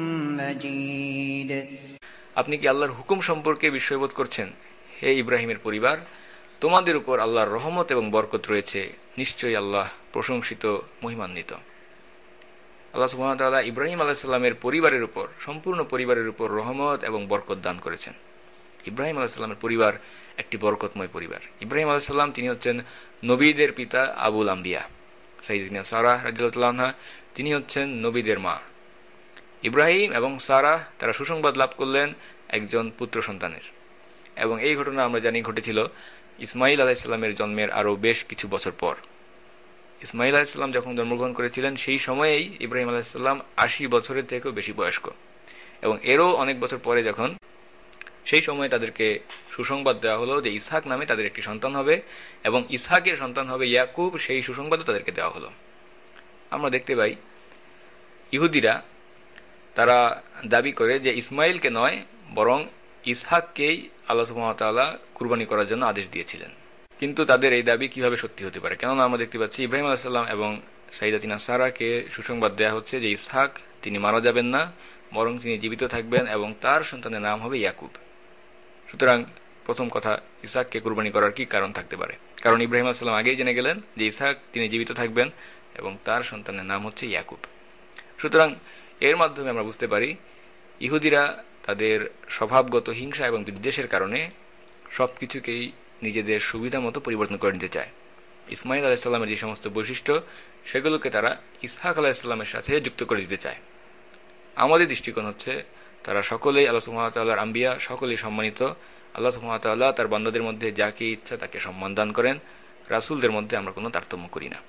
مجيد। আপনি কি আল্লাহর হুকুম সম্পর্কে বিস্ময়বোধ করছেন? হে ইব্রাহিমের পরিবার, তোমাদের উপর আল্লাহর রহমত এবং বরকত রয়েছে, নিশ্চয়ই আল্লাহ প্রশংসিত, মহিমান্বিত। আল্লাহ সুবহানাহু ওয়া তাআলা ইব্রাহিম আলাইহিস সালামের পরিবারের উপর, সম্পূর্ণ পরিবারের উপর রহমত এবং বরকত দান করেছেন। ইব্রাহিম আলাইহিস সালামের পরিবার একটি বরকতময় পরিবার। ইব্রাহিম আলাইহিস সালাম তিনি হচ্ছেন নবীদের পিতা, আবুল আম্বিয়া। সাইয়্যিদাতুনা সারাহ রাদিয়াল্লাহু আনহা তিনি হচ্ছেন নবীদের মা। ইব্রাহিম এবং সারাহ তারা সুসংবাদ লাভ করলেন একজন পুত্র সন্তানের, এবং এই ঘটনা আমরা জানি ঘটেছিল ইসমাইল আলাইহিস সালামের জন্মের আরও বেশ কিছু বছর পর। ইসমাইল আলাইহিস সালাম যখন জন্মগ্রহণ করেছিলেন সেই সময়েই ইব্রাহিম আলাইহিস সালাম ৮০ বছরের থেকেও বেশি বয়স্ক, এবং এরও অনেক বছর পরে যখন সেই সময়ে তাদেরকে সুসংবাদ দেওয়া হলো যে ইসহাক নামে তাদের একটি সন্তান হবে এবং ইসহাকের সন্তান হবে ইয়াকুব, সেই সুসংবাদও তাদেরকে দেওয়া হলো। আমরা দেখতে পাই ইহুদিরা তারা দাবি করে যে ইসমাইলকে নয় বরং ইসহাককেই আল্লাহ সুবহানাহু ওয়া তাআলা কুরবানি করার জন্য আদেশ দিয়েছিলেন। কিন্তু তাদের এই দাবি কিভাবে সত্যি হতে পারে? কেননা আমরা দেখতে পাচ্ছি ইব্রাহিম আলাইহিস সালাম এবং সাইয়্যিদাতুনা সারাকে সুসংবাদ দেওয়া হচ্ছে যে ইসহাক তিনি মারা যাবেন না, বরং তিনি জীবিত থাকবেন এবং তার সন্তানের নাম হবে ইয়াকুব। সুতরাং প্রথম কথা, ইসহাককে কুরবানি করার কি কারণ থাকতে পারে? কারণ ইব্রাহিম আলাইহিস সালাম আগেই জেনে গেলেন যে ইসহাক তিনি জীবিত থাকবেন এবং তার সন্তানের নাম হচ্ছে ইয়াকুব। সুতরাং এর মাধ্যমে আমরা বুঝতে পারি ইহুদিরা তাদের স্বভাবগত হিংসা এবং বিদ্বেষের কারণে সবকিছুকেই নিজেদের সুবিধা মতো পরিবর্তন করে নিতে চায়। ইসমাইল আলাইহিস সালামের যে সমস্ত বৈশিষ্ট্য সেগুলোকে তারা ইসহাক আলাইহিস সালামের সাথে যুক্ত করে দিতে চায়। আমাদের দৃষ্টিকোণ হচ্ছে তারা সকলেই আল্লাহ সুবহানাহু ওয়া তাআলার আম্বিয়া, সকলেই সম্মানিত। আল্লাহ সুবহানাহু ওয়া তাআলা তার বান্দাদের মধ্যে যাকে ইচ্ছা তাকে সম্মান দান করেন। রাসূলদের মধ্যে আমরা কোনো তারতম্য করি না।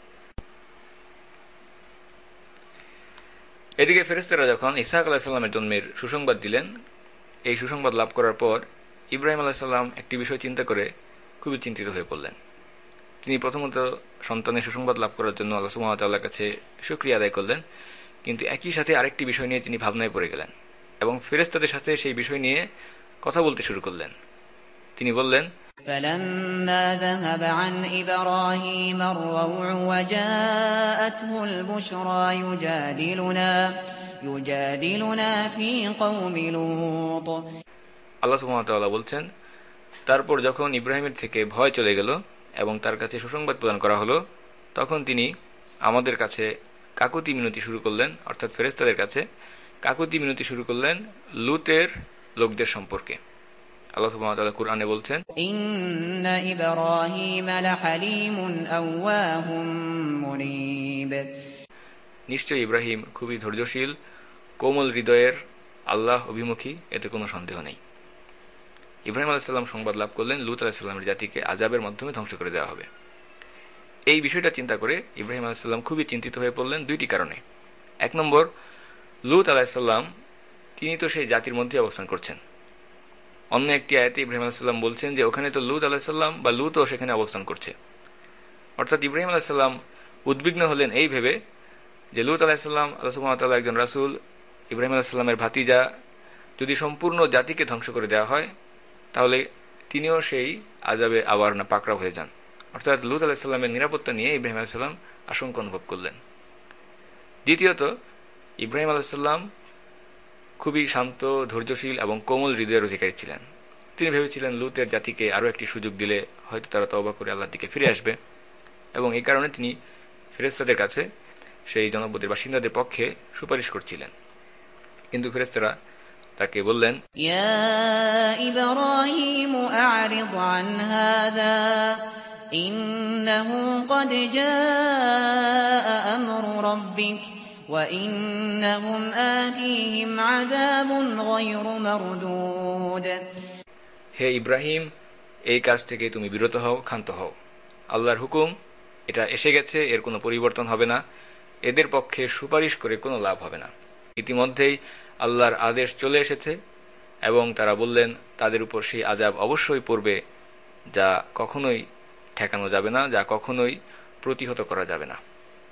এদিকে ফেরেশতারা যখন ইসহাক আলাইহিস সালামের জন্মের সুসংবাদ দিলেন, এই সুসংবাদ লাভ করার পর ইব্রাহিম আলাইহিস সালাম একটি বিষয় চিন্তা করে খুবই চিন্তিত হয়ে পড়লেন। তিনি প্রথমত সন্তানের সুসংবাদ লাভ করার জন্য আল্লাহ সুবহানাহু ওয়া তাআলার কাছে শুকরিয়া আদায় করলেন, কিন্তু একই সাথে আরেকটি বিষয় নিয়ে তিনি ভাবনায় পড়ে গেলেন এবং ফেরেশতাদের সাথে সেই বিষয় নিয়ে কথা বলতে শুরু করলেন। তিনি বললেন, فلما ذهب عن إبراهيم الروع وجاءته البشرى يجادلنا في قوم لوط। আল্লাহ সুবহানাহু ওয়া তাআলা বলছেন, তারপর যখন ইব্রাহিমের থেকে ভয় চলে গেল এবং তার কাছে সুসংবাদ প্রদান করা হলো, তখন তিনি আমাদের কাছে কাকুতি মিনতি শুরু করলেন, অর্থাৎ ফেরেশতাদের কাছে কাকুতি মিনতি শুরু করলেন লুতের লোকদের সম্পর্কে। আল্লাহ সুবহানাহু ওয়া তাআলা কুরআনে বলছেন, ইন্না ইব্রাহিম লাহালিমুন আওয়াহুম মুনীব। নিশ্চয়ই ইব্রাহিম খুবই ধৈর্যশীল, কোমল হৃদয়ের, আল্লাহ অভিমুখী, এতে কোনো সন্দেহ নেই। ইব্রাহিম আলাইহিস সালাম সংবাদ লাভ করলেন লূত আলাইহিস সালামের জাতিকে আযাবের মাধ্যমে ধ্বংস করে দেওয়া হবে। এই বিষয়টা চিন্তা করে ইব্রাহিম আলাইহিস সালাম খুবই চিন্তিত হয়ে পড়লেন দুইটি কারণে। এক নম্বর, লূত আলাইহিস সালাম তিনি তো সেই জাতির মধ্যে অবস্থান করছেন। অন্য একটি আয়াতে ইব্রাহিম আলাইহিস সালাম বলছেন যে ওখানে তো লূত আলাইহিস সালাম বা লূতও সেখানে অবস্থান করছে। অর্থাৎ ইব্রাহিম আলাইহিস সালাম উদ্বিগ্ন হলেন এই ভেবে যে লূত আলাইহিস সালাম আল্লাহ সুবহানাহু ওয়া তাআলা একজন রাসূল, ইব্রাহিম আলাইহিস সালামের ভাতিজা, যদি সম্পূর্ণ জাতিকে ধ্বংস করে দেওয়া হয় তাহলে তিনিও সেই আযাবে আবার না পাকড়াও হয়ে যান। অর্থাৎ লূত আলাইহিস সালামের নিরাপত্তা নিয়ে ইব্রাহিম আলাইহিস সালাম আশঙ্কা অনুভব করলেন। দ্বিতীয়ত, ইব্রাহিম আলাইহিস সালাম খুবই শান্ত, ধৈর্যশীল এবং কোমল হৃদয়ের অধিকারী ছিলেন। তিনি ভেবেছিলেন লূতের জাতিকে আরও একটি সুযোগ দিলে হয়তো তারা তওবা করে আল্লাহর দিকে ফিরে আসবে, এবং এই কারণে তিনি ফেরেশতাদের কাছে সেই জনপদের বাসিন্দাদের পক্ষে সুপারিশ করছিলেন। কিন্তু ফেরেশতারা তাকে বললেন, ইয়া ইব্রাহিম আ'রিদ আন হাযা ইন্নাহু ক্বাদ জাআ আমরু রাব্বিক ওয়া ইন্নাহুম আতীহিম আযাবুন গায়রু মারদুদ। হে ইব্রাহিম, এই কাজ থেকে তুমি বিরত হও, ক্ষান্ত হও। আল্লাহর হুকুম এটা এসে গেছে, এর কোনো পরিবর্তন হবে না, এদের পক্ষে সুপারিশ করে কোনো লাভ হবে না। ইতিমধ্যেই আল্লাহর আদেশ চলে এসেছে এবং তারা বললেন তাদের উপর সেই আযাব অবশ্যই পড়বে, যা কখনোই ঠেকানো যাবে না, যা কখনোই প্রতিহত করা যাবে না।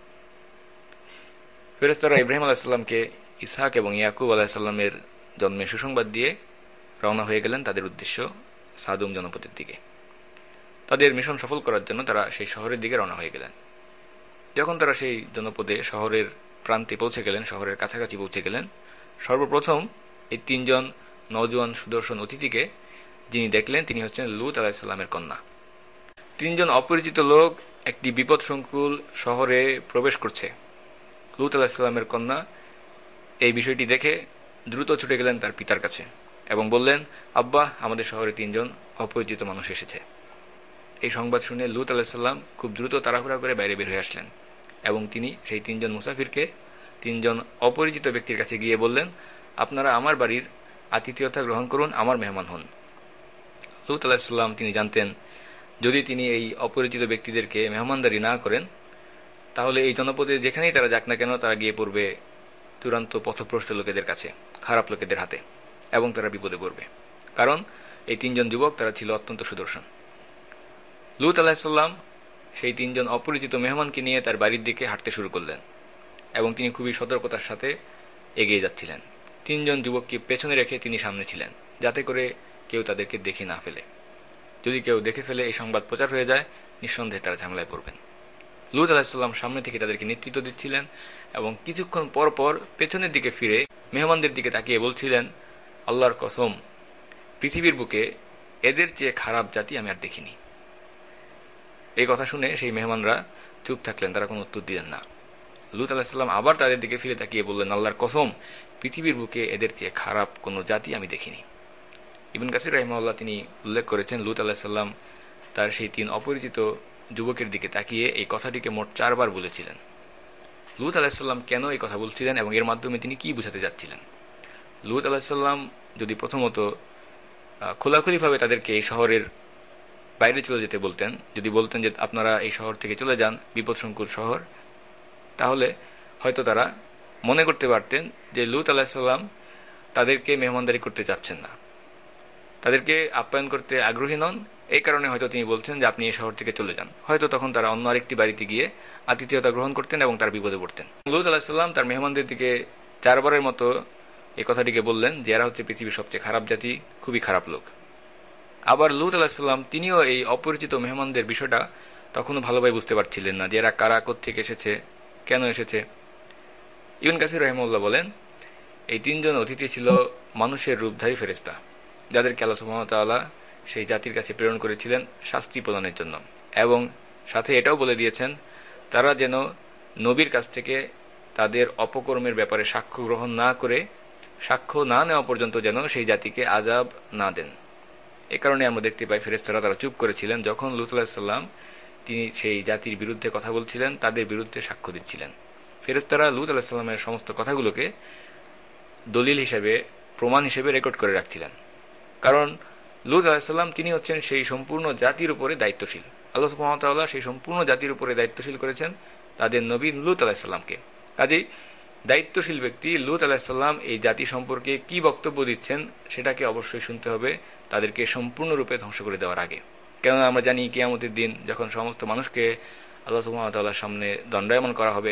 ফেরেশতারা ইব্রাহিম আলাইহিসসালামকে ইসহাক এবং ইয়াকুব আলাইহিসসালামের জন্মে সুসংবাদ দিয়ে রওনা হয়ে গেলেন তাদের উদ্দেশ্য সাদুম জনপদের দিকে। তাদের মিশন সফল করার জন্য তারা সেই শহরের দিকে রওনা হয়ে গেলেন। যখন তারা সেই জনপদে শহরের প্রান্তে পৌঁছে গেলেন, শহরের কাছাকাছি পৌঁছে গেলেন, সর্বপ্রথম এই 3 জন নওজোয়ান সুদর্শন অতিথিকে যিনি দেখলেন তিনি হচ্ছেন লূত আলাইহিসসালামের কন্যা। 3 জন অপরিচিত লোক একটি বিপদসংকুল শহরে প্রবেশ করছে। লূত আলাইহিসসালামের কন্যা এই বিষয়টি দেখে দ্রুত ছুটে গেলেন তার পিতার কাছে এবং বললেন, আব্বা, আমাদের শহরে 3 জন অপরিচিত মানুষ এসেছে। এই সংবাদ শুনে লূত আলাইহিসসালাম খুব দ্রুত তাড়াহুড়া করে বাইরে বের হয়ে আসলেন এবং তিনি সেই 3 জন মুসাফিরকে 3 জন অপরিচিত ব্যক্তির কাছে গিয়ে বললেন, আপনারা আমার বাড়ির আতিথেয়তা গ্রহণ করুন, আমার মেহমান হন। লূত আলাইহিসসালাম তিনি জানতেন যদি তিনি এই অপরিচিত ব্যক্তিদেরকে মেহমানদারি না করেন তাহলে এই জনপদে যেখানেই তারা যাক না কেন তারা গিয়ে পড়বে চূড়ান্ত পথভ্রষ্ট লোকেদের কাছে, খারাপ লোকেদের হাতে, এবং তারা বিপদে পড়বে। কারণ এই 3 জন যুবক তারা ছিল অত্যন্ত সুদর্শন। লূত আলাইহিসসালাম সেই 3 জন অপরিচিত মেহমানকে নিয়ে তার বাড়ির দিকে হাঁটতে শুরু করলেন এবং তিনি খুবই সতর্কতার সাথে এগিয়ে যাচ্ছিলেন। 3 জন যুবককে পেছনে রেখে তিনি সামনে ছিলেন, যাতে করে কেউ তাদেরকে দেখে না ফেলে। যদি কেউ দেখে ফেলে এই সংবাদ প্রচার হয়ে যায়, নিঃসন্দেহে তারা ঝামেলায় পড়বেন। লূত আলাইহিসসালাম সামনে থেকে তাদেরকে নেতৃত্ব দিচ্ছিলেন এবং কিছুক্ষণ পর পর পেছনের দিকে ফিরে মেহমানদের দিকে তাকিয়ে বলছিলেন, আল্লাহর কসম, পৃথিবীর বুকে এদের চেয়ে খারাপ জাতি আমি আর দেখিনি। এই কথা শুনে সেই মেহমানরা চুপ থাকলেন, তারা কোনো উত্তর দিলেন না। লূত আলাইহিসসালাম আবার তাদের দিকে ফিরে তাকিয়ে বললেন, আল্লাহর কসম, পৃথিবীর বুকে এদের চেয়ে খারাপ কোনো জাতি আমি দেখিনি। ইবনে কাসির রাহিমাহুল্লাহ তিনি উল্লেখ করেছেন, লূত আলাইহিসসালাম তার সেই 3 অপরিচিত যুবকের দিকে তাকিয়ে এই কথাটিকে মোট 4 বার বলেছিলেন। লূত আলাইহিসসালাম কেন এই কথা বলছিলেন এবং এর মাধ্যমে তিনি কি বোঝাতে যাচ্ছিলেন? লূত আলাইহিসসালাম যদি প্রথমত খোলাখুলিভাবে তাদেরকে এই শহরের বাইরে চলে যেতে বলতেন, যদি বলতেন যে আপনারা এই শহর থেকে চলে যান, বিপদসংকুল শহর, তাহলে হয়তো তারা মনে করতে পারতেন যে লূত আলাইহিসসালাম তাদেরকে মেহমানদারি করতে চাচ্ছেন না, তাদেরকে আপ্যায়ন করতে আগ্রহী নন। এই কারণে হয়তো তিনি বলছেন যে আপনি এই শহর থেকে চলে যান। হয়তো তখন তারা অন্য আরেকটি বাড়িতে গিয়ে আতিথেয়তা গ্রহণ করতেন এবং তার বিপদে পড়তেন। লূত আলাইহিসসালাম তার মেহমানদের দিকে 4 বারের মতো এই কথাটিকে বললেন যে এরা হচ্ছে পৃথিবীর সবচেয়ে খারাপ জাতি, খুবই খারাপ লোক। আবার লূত আলাইহিসসালাম তিনিও এই অপরিচিত মেহমানদের বিষয়টা তখনও ভালোভাবে বুঝতে পারছিলেন না যে এরা কারা, কোত্থেকে এসেছে, কেন এসেছে। ইবনে কাসির রাহিমাহুল্লাহ বলেন, এই 3 জন অতিথি ছিল মানুষের রূপধারী ফেরেশতা, যাদেরকে আল্লাহ সুবহানাহু ওয়া তাআলা সেই জাতির কাছে প্রেরণ করেছিলেন শাস্তি প্রদানের জন্য, এবং সাথে এটাও বলে দিয়েছেন তারা যেন নবীর কাছ থেকে তাদের অপকর্মের ব্যাপারে সাক্ষ্য গ্রহণ না করে, সাক্ষ্য না নেওয়া পর্যন্ত যেন সেই জাতিকে আযাব না দেন। এ কারণে আমরা দেখতে পাই ফেরেশতারা তারা চুপ করেছিলেন যখন লূত আলাইহিস সালাম তিনি সেই জাতির বিরুদ্ধে কথা বলছিলেন, তাদের বিরুদ্ধে সাক্ষ্য দিচ্ছিলেন। ফেরেশতারা লূত আলাইহিস সালামের সমস্ত কথাগুলোকে দলিল হিসেবে, প্রমাণ হিসেবে রেকর্ড করে রাখছিলেন। কারণ লূত আলাইহিস সালাম তিনি হচ্ছেন সেই সম্পূর্ণ জাতির উপরে দায়িত্বশীল। আল্লাহ সুবহানাহু ওয়া তাআলা সেই সম্পূর্ণ জাতির উপরে দায়িত্বশীল করেছেন তাদের নবী লূত আলাইহিস সালামকে। কাজেই দায়িত্বশীল ব্যক্তি লূত আলাইহিস সালাম এই জাতি সম্পর্কে কি বক্তব্য দিচ্ছেন সেটাকে অবশ্যই শুনতে হবে, তাদেরকে সম্পূর্ণরূপে ধ্বংস করে দেওয়ার আগে। কেননা আমরা জানি কিয়ামতের দিন যখন সমস্ত মানুষকে আল্লাহ সুবহানাহু ওয়া তাআলার সামনে দণ্ডায়মান করা হবে,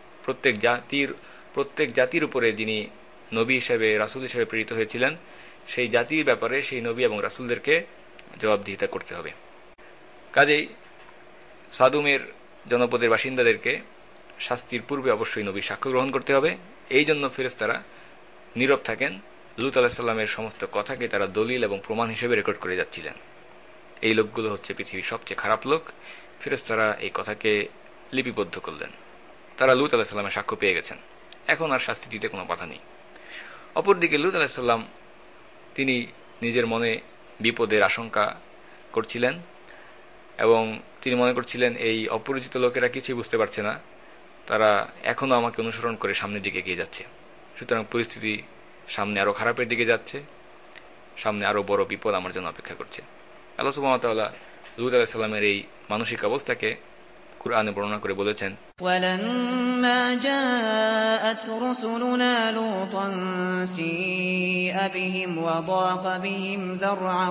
প্রত্যেক জাতির উপরে যিনি নবী হিসেবে, রাসূল হিসেবে প্রেরিত হয়েছিলেন, সেই জাতির ব্যাপারে সেই নবী এবং রাসূলদেরকে জবাবদিহিতা করতে হবে। কাজেই সাদুমের জনপদের বাসিন্দাদেরকে শাস্তির পূর্বে অবশ্যই নবীর সাক্ষ্য গ্রহণ করতে হবে। এই জন্য ফেরেশতারা নীরব থাকেন, লূত আলাইহিস সালামের সমস্ত কথাকে তারা দলিল এবং প্রমাণ হিসেবে রেকর্ড করে যাচ্ছিলেন। এই লোকগুলো হচ্ছে পৃথিবীর সবচেয়ে খারাপ লোক। ফেরেশতারা এই কথাকে লিপিবদ্ধ করলেন। তারা লূত আলাইহিস সালামের সাক্ষ্য পেয়ে গেছেন, এখন আর শাস্তি দিতে কোনো বাধা নেই। অপরদিকে লূত আলাইহিস সালাম তিনি নিজের মনে বিপদের আশঙ্কা করছিলেন এবং তিনি মনে করছিলেন এই অপরিচিত লোকেরা কিছুই বুঝতে পারছে না, তারা এখনও আমাকে অনুসরণ করে সামনের দিকে এগিয়ে যাচ্ছে, সুতরাং পরিস্থিতি সামনে আরও খারাপের দিকে যাচ্ছে, সামনে আরও বড় বিপদ আমার জন্য অপেক্ষা করছে। আল্লাহ সুবহানাহু ওয়া তাআলা লূত আলাইহিস সালামের এই মানসিক অবস্থাকে কুরআনে বর্ণনা করে বলেছেন, وَلَمَّا جَاءَتْ رُسُلُنَا لُوطًا سِيءَ بِهِمْ وَضَاقَ بِهِمْ ذَرْعًا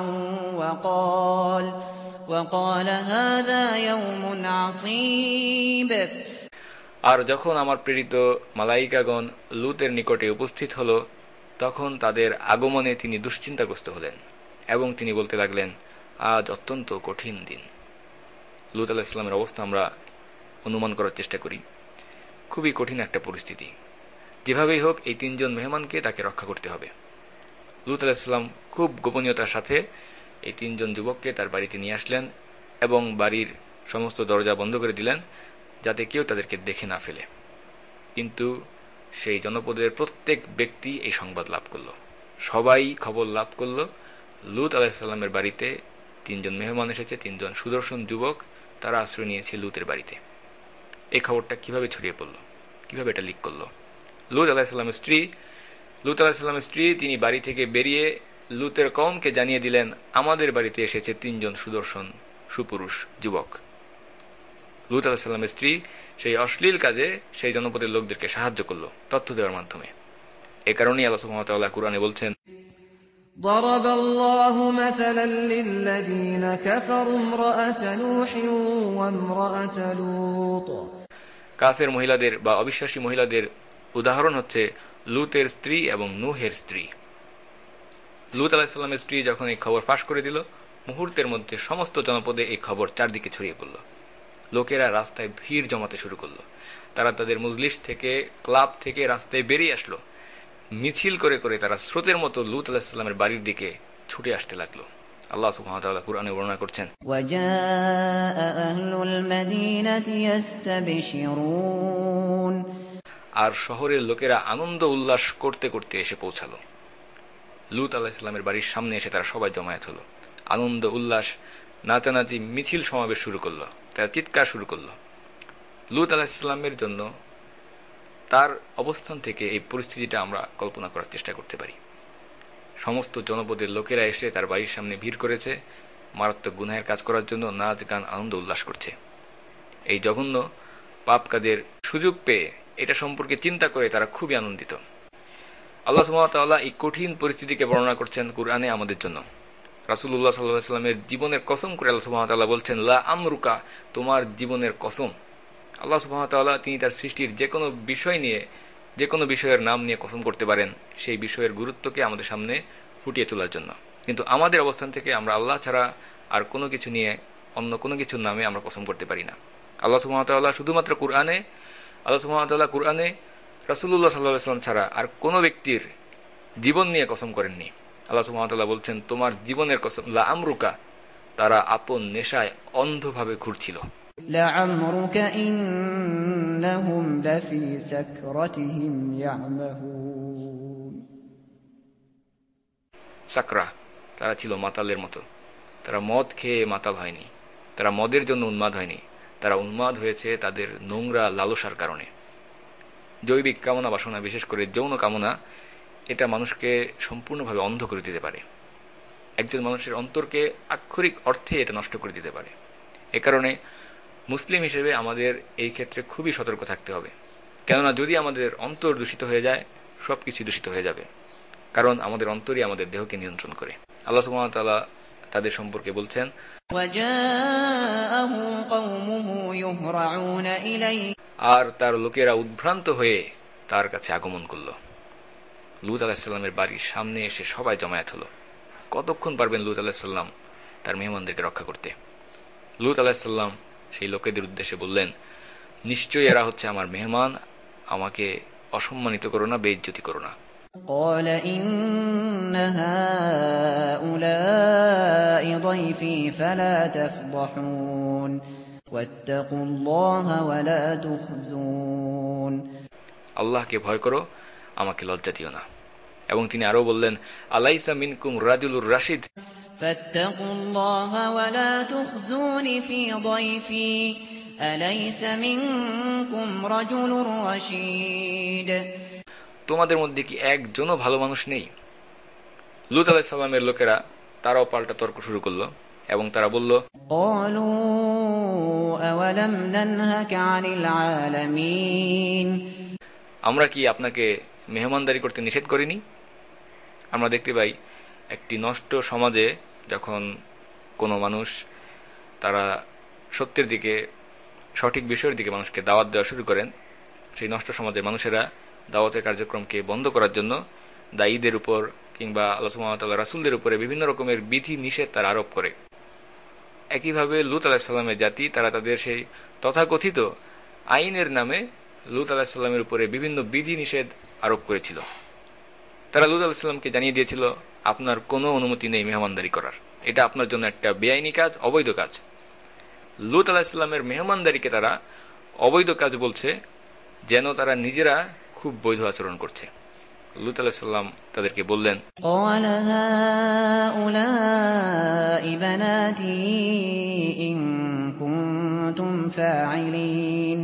وَقَالَ هَذَا يَوْمٌ عَصِيبٌ। আর যখন আমার প্রেরিত মালাইকাগণ লূতের নিকটে উপস্থিত হল, তখন তাদের আগমনে তিনি দুশ্চিন্তাগ্রস্ত হলেন এবং তিনি বলতে লাগলেন, আজ অত্যন্ত কঠিন দিন। লূত আলাইহিস সালামের অবস্থা আমরা অনুমান করার চেষ্টা করি। খুবই কঠিন একটা পরিস্থিতি। যেভাবেই হোক এই তিনজন মেহমানকে তাকে রক্ষা করতে হবে। লূত আলাইহিস সালাম খুব গোপনীয়তার সাথে এই তিনজন যুবককে তার বাড়িতে নিয়ে আসলেন এবং বাড়ির সমস্ত দরজা বন্ধ করে দিলেন, যাতে কেউ তাদেরকে দেখে না ফেলে। কিন্তু সেই জনপদের প্রত্যেক ব্যক্তি এই সংবাদ লাভ করল, সবাই খবর লাভ করল লূত আলাইহিস সালামের বাড়িতে তিনজন মেহমান এসেছে, তিনজন সুদর্শন যুবক, তারা আশ্রয় নিয়েছে লূতের বাড়িতে। এই খবরটা কিভাবে ছড়িয়ে পড়ল, কিভাবে এটা লিক করলো? লূত আলাইহিস সালামের স্ত্রী তিনি বাড়ি থেকে বেরিয়ে লূতের কওমকে জানিয়ে দিলেন, আমাদের বাড়িতে এসেছে তিনজন সুদর্শন সুপুরুষ যুবক। লূত আলাইহিস সালামের স্ত্রী সেই অশ্লীল কাজে সেই জনপদের লোকদেরকে সাহায্য করলো তথ্য দেওয়ার মাধ্যমে। এ কারণেই আল্লাহ সুবহানাহু ওয়া তাআলা কুরআনে বলছেন, ضرب الله مثلا للذين كفروا امرأة نوح وامرأة لوط। কাফের মহিলাদের বা অবিশ্বাসী মহিলাদের উদাহরণ হচ্ছে লূতের স্ত্রী এবং নূহের স্ত্রী। লূত আলাইহিস সালামের স্ত্রী যখন এই খবর ফাঁস করে দিল, মুহূর্তের মধ্যে সমস্ত জনপদে এই খবর চারদিকে ছড়িয়ে পড়ল। লোকেরা রাস্তায় ভিড় জমাতে শুরু করলো। তারা তাদের মজলিস থেকে, ক্লাব থেকে রাস্তায় বেরিয়ে আসলো। মিছিল করে করে তারা স্রোতের মতো লূত আলাইহিস সালামের বাড়ির দিকে ছুটে আসতে লাগলো। আল্লাহ সুবহানাহু ওয়া তাআলা কুরআনে বর্ণনা করছেন, وَجَاءَ أَهْلُ الْمَدِينَةِ يَسْتَبْشِرُونَ। আর শহরের লোকেরা আনন্দ উল্লাস করতে করতে এসে পৌঁছালো। লূত আলাইহিস সালামের বাড়ির সামনে এসে তারা সবাই জমায়েত হলো। আনন্দ উল্লাস, নাচানাচি, মিছিল সমাবেশ শুরু করলো। তারা চিৎকার শুরু করলো। লূত আলাইহিস সালামের জন্য তার অবস্থান থেকে এই পরিস্থিতিটা আমরা কল্পনা করার চেষ্টা করতে পারি। সমস্ত জনপদের লোকেরা এসে তার বাড়ির সামনে ভিড় করেছে, মারাত্মক গুনাহের কাজ করার জন্য নাচ গান আনন্দ উল্লাস করছে। এই জঘন্য পাপ কাজের সুযোগ পেয়ে এটা সম্পর্কে চিন্তা করে তারা খুবই আনন্দিত। আল্লাহ সুবহানাহু ওয়া তাআলা এই কঠিন পরিস্থিতিকে বর্ণনা করছেন কুরআনে আমাদের জন্য। রাসূলুল্লাহ সাল্লাল্লাহু আলাইহি ওয়াসাল্লামের জীবনের কসম করে আল্লাহ সুবহানাহু ওয়া তাআলা বলছেন, লা আমরুকা, তোমার জীবনের কসম। আল্লাহ সুবহানাহু ওয়া তাআলা তিনি তার সৃষ্টির যে কোনো বিষয় নিয়ে, যে কোনো বিষয়ের নাম নিয়ে কসম করতে পারেন, সেই বিষয়ের গুরুত্বকে আমাদের সামনে ফুটিয়ে তোলার জন্য। কিন্তু আমাদের অবস্থান থেকে আমরা আল্লাহ ছাড়া আর কোনো কিছু নিয়ে, অন্য কোনো কিছুর নামে আমরা কসম করতে পারি না। আল্লাহ সুবহানাহু ওয়া তাআলা শুধুমাত্র কুরআনে, আল্লাহ সুবহানাহু ওয়া তাআলা কুরআনে রাসূলুল্লাহ সাল্লাল্লাহু আলাইহি ওয়াসাল্লাম ছাড়া আর কোনো ব্যক্তির জীবন নিয়ে কসম করেননি। আল্লাহ সুবহানাহু ওয়া তাআলা বলছেন, তোমার জীবনের কসম, লা আমরুকা, তারা আপন নেশায় অন্ধভাবে ঘুরছিল। لَعَمْرُكَ إِنَّهُمْ لَفِي سَكْرَتِهِمْ يَعْمَهُونَ। সাকরা, তারা ছিল মাতালের মতো। তারা মদ খেয়ে মাতাল হয়নি, তারা মদের জন্য উন্মাদ হয়নি, তারা উন্মাদ হয়েছে তাদের নোংরা লালসার কারণে। জৈবিক কামনা বাসনা, বিশেষ করে যৌন কামনা, এটা মানুষকে সম্পূর্ণভাবে অন্ধ করে দিতে পারে। একজন মানুষের অন্তরকে আক্ষরিক অর্থে এটা নষ্ট করে দিতে পারে। এ কারণে মুসলিম হিসেবে আমাদের এই ক্ষেত্রে খুবই সতর্ক থাকতে হবে। কেননা যদি আমাদের অন্তর দূষিত হয়ে যায়, সবকিছু দূষিত হয়ে যাবে। কারণ আমাদের অন্তরই আমাদের দেহকে নিয়ন্ত্রণ করে। আল্লাহ সুবহানাহু ওয়া তাআলা তাদের সম্পর্কে বলছেন, وَجَاءَهُ قَوْمُهُ يُهْرَعُونَ إِلَيْهِ। আর তার লোকেরা উদ্ভ্রান্ত হয়ে তার কাছে আগমন করল। লূত আলাইহিস সালামের বাড়ির সামনে এসে সবাই জমায়েত হলো। কতক্ষণ পারবেন লূত আলাইহিস সালাম তার মেহমানদেরকে রক্ষা করতে? লূত আলাইহিস সালাম সেই লোকেদের উদ্দেশ্যে বললেন, নিশ্চয়ই এরা হচ্ছে আমার মেহমান, আমাকে অসম্মানিত করো না, বেইজ্জতি করো না। قَالَ إِنَّ هَؤُلَاءِ ضَيْفِي فَلَا تَفْضَحُونِ وَاتَّقُوا اللَّهَ وَلَا تُخْزُونِ। আল্লাহকে ভয় করো, আমাকে লজ্জা দিও না। এবং তিনি আরো বললেন, আলাইসা মিনকুম রাজুলুর রাশিদ فَاتَّقُوا اللَّهَ وَلَا تُخْزُونِ فِي ضَيْفِي أَلَيْسَ مِنكُمْ رَجُلٌ رَشِيدٌ। তোমাদের মধ্যে কি একজনও ভালো মানুষ নেই? লূত আলাইহিস সালামের লোকেরা তারাও পাল্টা তর্ক শুরু করলো। এবং তারা বলল, قالوا أولم ننهك عن العالمين আমরা কি আপনাকে মেহমানদারি করতে নিষেধ করিনি? আমরা দেখতে পাই একটি নষ্ট সমাজে যখন কোনো মানুষ তারা সত্যের দিকে, সঠিক বিষয়ের দিকে মানুষকে দাওয়াত দেওয়া শুরু করেন, সেই নষ্ট সমাজের মানুষেরা দাওয়াতের কার্যক্রমকে বন্ধ করার জন্য দায়ীদের উপর কিংবা আল্লাহ সুবহানাহু ওয়া তাআলা রাসূলদের উপরে বিভিন্ন রকমের বিধি নিষেধ তারা আরোপ করে। একইভাবে লূত আলাইহিস সালামের জাতি, তারা তাদের সেই তথাকথিত আইনের নামে লূত আলাইহিস সালামের উপরে বিভিন্ন বিধি নিষেধ আরোপ করেছিল। তারা লূত আলাইহিস সালামকে জানিয়ে দিয়েছিল, আপনার কোনো অনুমতি নেই মেহমানদারি করার, এটা আপনার জন্য একটা বেআইনি কাজ, অবৈধ কাজ। লূত আলাইহিস সালামের মেহমানদারিকে তারা অবৈধ কাজ বলছে, যেন তারা নিজেরা খুব বৈধ আচরণ করছে। লূত আলাইহিস সালাম তাদেরকে বললেন, قال هؤلاء بناتي إن كنتم فاعلين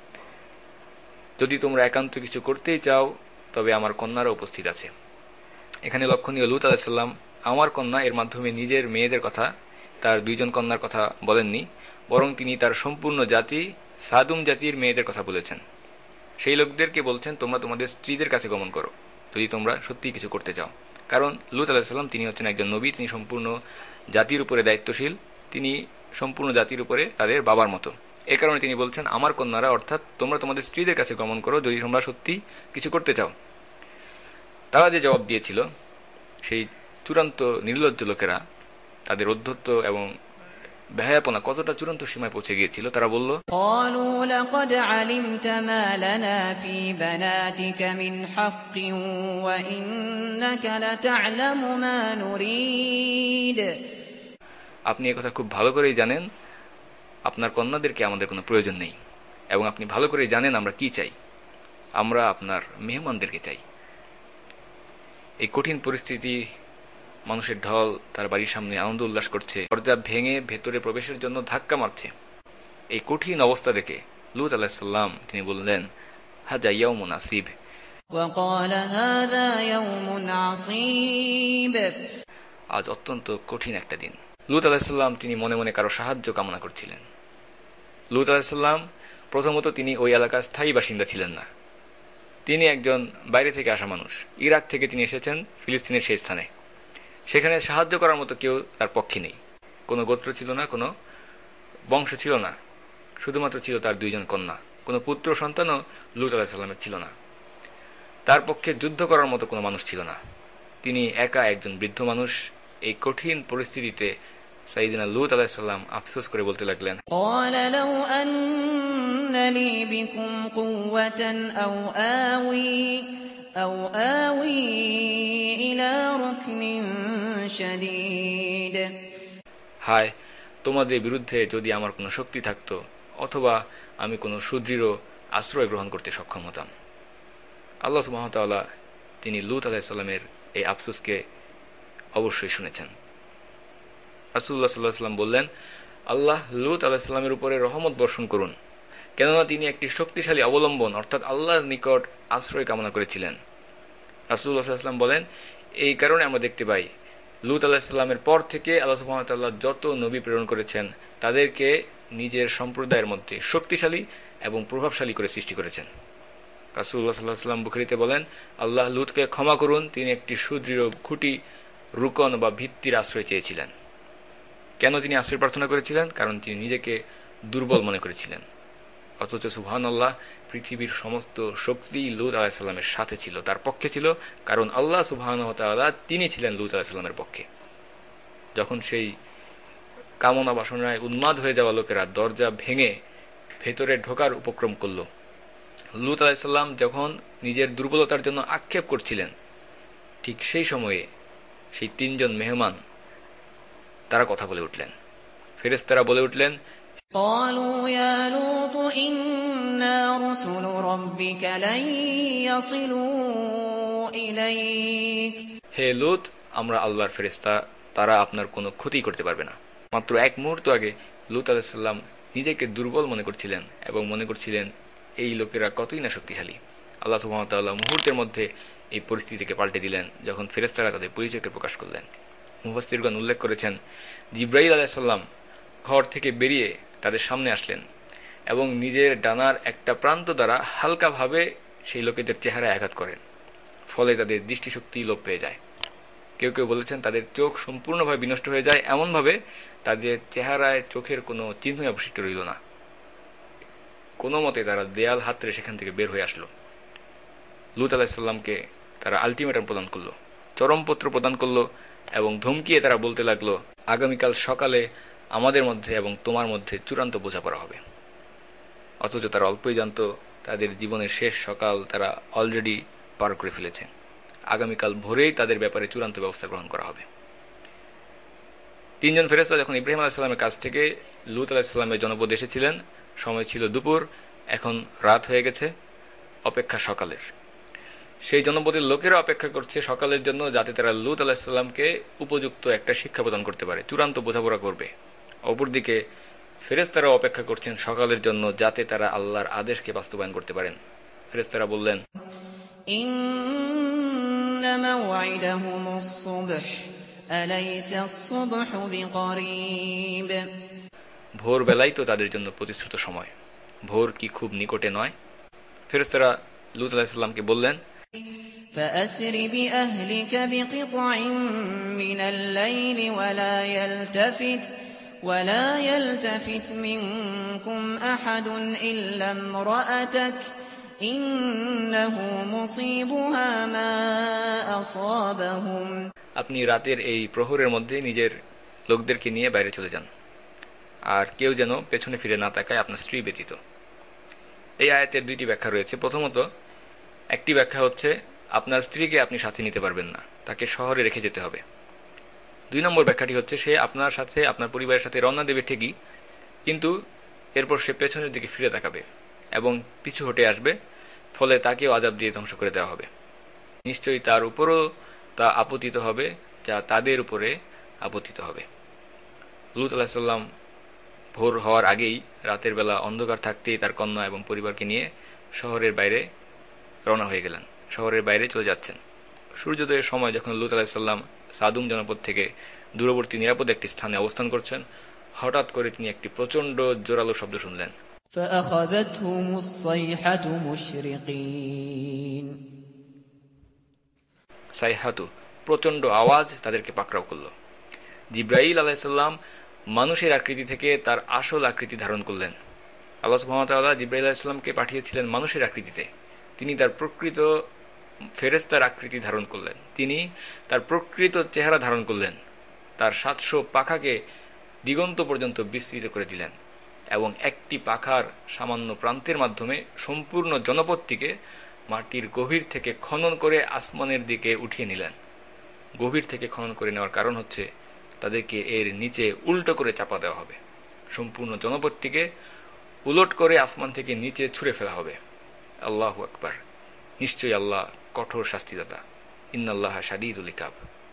যদি তোমরা একান্ত কিছু করতেই চাও তবে আমার কন্যারা উপস্থিত আছে। এখানে লক্ষণীয়, লূত আলাইহিস সালাম আমার কন্যা এর মাধ্যমে নিজের মেয়েদের কথা, তার দুইজন কন্যার কথা বলেননি, বরং তিনি তার সম্পূর্ণ জাতি সাদুম জাতির মেয়েদের কথা বলেছেন। সেই লোকদেরকে বলছেন, তোমরা তোমাদের স্ত্রীদের কাছে গমন করো যদি তোমরা সত্যিই কিছু করতে চাও। কারণ লূত আলাইহিস সালাম তিনি হচ্ছেন একজন নবী, তিনি সম্পূর্ণ জাতির উপরে দায়িত্বশীল, তিনি সম্পূর্ণ জাতির উপরে তাদের বাবার মতো। এই কারণে তিনি বলছেন, আমার কন্যারা, অর্থাৎ তোমরা তোমাদের স্ত্রীদের কাছে গমন করো যদি তোমরা সত্যি কিছু করতে চাও। তারা যে জবাব দিয়েছিল, সেই চূড়ান্ত নির্লজ্জ লোকেরা, তাদের অধ্যত্ব এবং বেহায়াপনা কতটা চূড়ান্ত সীমায় পৌঁছে গিয়েছিল। তারা বলল, قالوا لقد علمت ما لنا في بناتك من حق وإنك لتعلم ما نريد আপনি একথা খুব ভালো করেই জানেন আপনার কন্যাদেরকে আমাদের কোনো প্রয়োজন নেই, এবং আপনি ভালো করেই জানেন আমরা কি চাই, আমরা আপনার মেহমানদেরকে চাই। এই কঠিন পরিস্থিতি, মানুষের ঢল তার বাড়ির সামনে আনন্দ উল্লাস করছে, দরজা ভেঙে ভেতরে প্রবেশের জন্য ধাক্কা মারছে। এই কঠিন অবস্থা দেখে লূত আলাইহিস সালাম তিনি বললেন, হাযা ইয়াউমুন আসিব, وقال هذا يوم عصيب আজ অত্যন্ত কঠিন একটা দিন। লূত আলাইহিস সালাম তিনি মনে মনে কারো সাহায্য কামনা করছিলেন। লূত আলাইহিস সালাম প্রথমত তিনি ওই এলাকার স্থায়ী বাসিন্দা ছিলেন না, তিনি একজন বাইরে থেকে আসা মানুষ। ইরাক থেকে তিনি এসেছেন ফিলিস্তিনের সেই স্থানে। সেখানে সাহায্য করার মতো কেউ তার পক্ষে নেই, কোনো গোত্র ছিল না, কোনো বংশ ছিল না, শুধুমাত্র ছিল তার দুইজন কন্যা, কোনো পুত্র সন্তানও লূত আলাইহিস সালামের ছিল না। তার পক্ষে যুদ্ধ করার মতো কোনো মানুষ ছিল না, তিনি একা একজন বৃদ্ধ মানুষ। এই কঠিন পরিস্থিতিতে সাইয়েদনা লূত আলাইহিস সালাম আফসোস করে বলতে লাগলেন, قال لو أن لي بكم قوة أو آوي إلى ركن شديد হায়, তোমাদের বিরুদ্ধে যদি আমার কোনো শক্তি থাকতো, অথবা আমি কোনো সুদৃঢ় আশ্রয় গ্রহণ করতে সক্ষম হতাম। আল্লাহ সুবহানাহু ওয়া তাআলা তিনি লূত আলাইহিস সালামের এই আফসোসকে অবশ্যই শুনেছেন। রাসূলুল্লাহ সাল্লাল্লাহু আলাইহি ওয়াসাল্লাম বললেন, আল্লাহ লূত আলাইহিস সালামের উপরে রহমত বর্ষণ করুন, কেননা তিনি একটি শক্তিশালী অবলম্বন অর্থাৎ আল্লাহর নিকট আশ্রয় কামনা করেছিলেন। রাসূলুল্লাহ সাল্লাল্লাহু আলাইহি ওয়াসাল্লাম বলেন, এই কারণে আমরা দেখতে পাই লূত আলাইহিস সালামের পর থেকে আল্লাহ সুবহানাহু ওয়া তাআলা যত নবী প্রেরণ করেছেন তাদেরকে নিজের সম্প্রদায়ের মধ্যে শক্তিশালী এবং প্রভাবশালী করে সৃষ্টি করেছেন। রাসূলুল্লাহ সাল্লাল্লাহু আলাইহি ওয়াসাল্লাম বুখারীতে বলেন, আল্লাহ লূতকে ক্ষমা করুন, তিনি একটি সুদৃঢ় খুঁটি, রুকন বা ভিত্তির আশ্রয় চেয়েছিলেন। কেন তিনি আশ্রয় প্রার্থনা করেছিলেন? কারণ তিনি নিজেকে দুর্বল মনে করেছিলেন। অথচ সুবহানাল্লাহ, পৃথিবীর সমস্ত শক্তি লূত আলাইহিস সালামের সাথে ছিল, তার পক্ষে ছিল, কারণ আল্লাহ সুবহানাহু ওয়া তাআলা তিনি ছিলেন লূত আলাইহিস সালামের পক্ষে। যখন সেই কামনা বাসনায় উন্মাদ হয়ে যাওয়া লোকেরা দরজা ভেঙে ভেতরে ঢোকার উপক্রম করল, লূত আলাইহিস সালাম যখন নিজের দুর্বলতার জন্য আক্ষেপ করছিলেন, ঠিক সেই সময়ে সেই তিনজন মেহমান তারা কথা বলে উঠলেন। ফেরেশতারা বলে উঠলেন, قالوا يا لوط إنا رسل ربك لن يصلوا إليك হে লূত, আমরা আল্লাহর ফেরেশতা, তারা আপনার কোনো ক্ষতি করতে পারবে না। মাত্র এক মুহূর্ত আগে লূত আলাইহিস সালাম নিজেকে দুর্বল মনে করছিলেন এবং মনে করছিলেন এই লোকেরা কতই না শক্তিশালী। আল্লাহ সুবহানাহু ওয়া তাআলা মুহূর্তের মধ্যে এই পরিস্থিতিকে পাল্টে দিলেন যখন ফেরেশতারা তাদের পরিচয়কে প্রকাশ করলেন। মুফাসসিরগণ উল্লেখ করেছেন, জিবরাইল আলাইহিস সালাম ঘর থেকে বেরিয়ে তাদের সামনে আসলেন এবং নিজের ডানার একটা প্রান্ত দ্বারা হালকাভাবে সেই লোকেদের চেহারায় আঘাত করেন, ফলে তাদের দৃষ্টিশক্তি লোপ পেয়ে যায়। কেউ কেউ বলেছেন তাদের চোখ সম্পূর্ণভাবে বিনষ্ট হয়ে যায়, এমনভাবে তাদের চেহারায় চোখের কোনো চিহ্ন অবশিষ্ট রইল না। কোনো মতে তারা দেয়াল হাতড়ে সেখান থেকে বের হয়ে আসলো। লূত আলাইহিস সালামকে তারা আলটিমেটাম প্রদান করলো, চরমপত্র প্রদান করলো এবং ধমকিয়ে তারা বলতে লাগলো, আগামীকাল সকালে আমাদের মধ্যে এবং তোমার মধ্যে চূড়ান্ত বোঝাপড়া হবে। অথচ তারা অল্পই জানত তাদের জীবনের শেষ সকাল তারা অলরেডি পার করে ফেলেছে। আগামীকাল ভোরেই তাদের ব্যাপারে চূড়ান্ত ব্যবস্থা গ্রহণ করা হবে। তিনজন ফেরেশতা যখন ইব্রাহিম আলাইহিস সালামের কাছ থেকে লূত আলাইহিস সালামের জনপদে এসেছিলেন, সময় ছিল দুপুর, এখন রাত হয়ে গেছে, অপেক্ষা সকালের। সেই জনপদের লোকেরা অপেক্ষা করছে সকালের জন্য, যাতে তারা লূত আলাইহিস সালামকে উপযুক্ত একটা শিক্ষা প্রদান করতে পারে, চূড়ান্ত বোঝাপড়া করবে। অপরদিকে ফেরেশতারা অপেক্ষা করছেন সকালের জন্য, যাতে তারা আল্লাহর আদেশকে বাস্তবায়ন করতে পারেন। ফেরেশতারা বললেন, ইন্না মাওইদাহুমুস সুবহ আলাইসাস সুবহু বিকরিব। ভোরবেলাই তো তাদের জন্য প্রতিশ্রুত সময়, ভোর কি খুব নিকটে নয়? ফেরেশতারা লূত আলাইহিস সালামকে বললেন, فأسر بأهلك بقطع من الليل ولا يلتفت منكم أحد إلا امرأتك إنه مصيبها ما أصابهم। আপনি রাতের এই প্রহরের মধ্যে নিজের লোকদেরকে নিয়ে বাইরে চলে যান, আর কেউ যেন পেছনে ফিরে না তাকায় আপনার স্ত্রী ব্যতীত। এই আয়াতের দুইটি ব্যাখ্যা রয়েছে। প্রথমত, একটি ব্যাখ্যা হচ্ছে আপনার স্ত্রীকে আপনি সাথে নিতে পারবেন না, তাকে শহরে রেখে যেতে হবে। 2 নম্বর ব্যাখ্যাটি হচ্ছে সে আপনার সাথে আপনার পরিবারের সাথে রওনা দেবে ঠিকই, কিন্তু এরপর সে পেছনের দিকে ফিরে তাকাবে এবং পিছু হটে আসবে, ফলে তাকেও আযাব দিয়ে ধ্বংস করে দেওয়া হবে। নিশ্চয়ই তার উপরও তা আপতিত হবে, যা তাদের উপরে আপতিত হবে। লূত আলাইহিস সালাম ভোর হওয়ার আগেই, রাতের বেলা অন্ধকার থাকতেই তার কন্যা এবং পরিবারকে নিয়ে শহরের বাইরে রওনা হয়ে গেলেন, শহরের বাইরে চলে যাচ্ছেন। সূর্যোদয়ের সময় যখন লূত আলাইহিস সালাম সাদুম জনপদ থেকে দূরবর্তী নিরাপদ একটি স্থানে অবস্থান করছেন, হঠাৎ করে তিনি একটি প্রচন্ড জোরালো শব্দ শুনলেন। فأخذتهم الصيحة مشرقين। সাইহাতু, প্রচন্ড আওয়াজ তাদেরকে পাকড়াও করল। জিবরাইল আলাইহিস সালাম মানুষের আকৃতি থেকে তার আসল আকৃতি ধারণ করলেন। আল্লাহ সুবহানাহু ওয়া তাআলা জিবরাইল আলাইহিস সালামকে পাঠিয়েছিলেন মানুষের আকৃতিতে, তিনি তার প্রকৃত ফেরেশতার আকৃতি ধারণ করলেন, তিনি তার প্রকৃত চেহারা ধারণ করলেন, তার 700 পাখাকে দিগন্ত পর্যন্ত বিস্তৃত করে দিলেন এবং একটি পাখার সামান্য প্রান্তের মাধ্যমে সম্পূর্ণ জনপদটিকে মাটির গভীর থেকে খনন করে আসমানের দিকে উঠিয়ে নিলেন। গভীর থেকে খনন করে নেওয়ার কারণ হচ্ছে তাদেরকে এর নিচে উল্টো করে চাপা দেওয়া হবে, সম্পূর্ণ জনপদটিকে উলট করে আসমান থেকে নিচে ছুঁড়ে ফেলা হবে। আল্লাহু আকবার, নিশ্চয়ই আল্লাহ কঠোর শাস্তিদাতা। ইন্নাল্লাহা শাদীদুল ইকাব।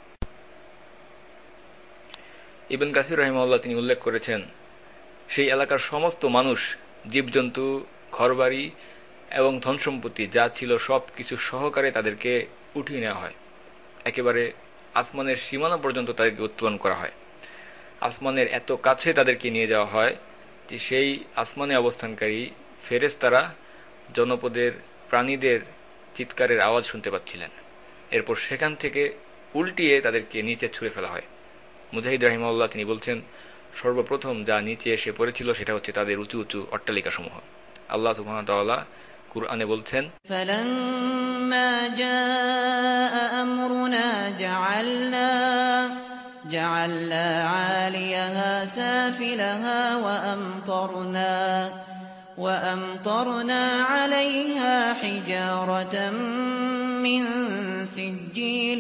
ইবন কাসির রাহিমাহুল্লাহ তিনি উল্লেখ করেছেন, সেই এলাকার সমস্ত মানুষ, জীবজন্তু, ঘরবাড়ি এবং ধনসম্পত্তি যা ছিল সব কিছু সহকারে তাদেরকে উঠিয়ে নেওয়া হয়, একেবারে আসমানের সীমানা পর্যন্ত তাদেরকে উত্তোলন করা হয়। আসমানের এত কাছে তাদেরকে নিয়ে যাওয়া হয় যে সেই আসমানে অবস্থানকারী ফেরেশতারা জনপদের প্রাণীদের চিৎকারের আওয়াজ শুনতে পাচ্ছিলেন। এরপর সেখান থেকে উল্টিয়ে তাদেরকে নিচে ছুঁড়ে ফেলা হয়। মুজাহিদ রাহিমাহুল্লাহ তিনি বলছেন, সর্বপ্রথম যা নিচে এসে পড়েছিল সেটা হচ্ছে তাদের উঁচু উঁচু অট্টালিকাসমূহ। আল্লাহ সুবহানাহু ওয়া তাআলা কুরআনে বলছেন, ফালাম্মা জাআ আমরুনা জাআলনা আলিয়াহা সাফিলাহা وأمطرنا عليها حجارة من سجيل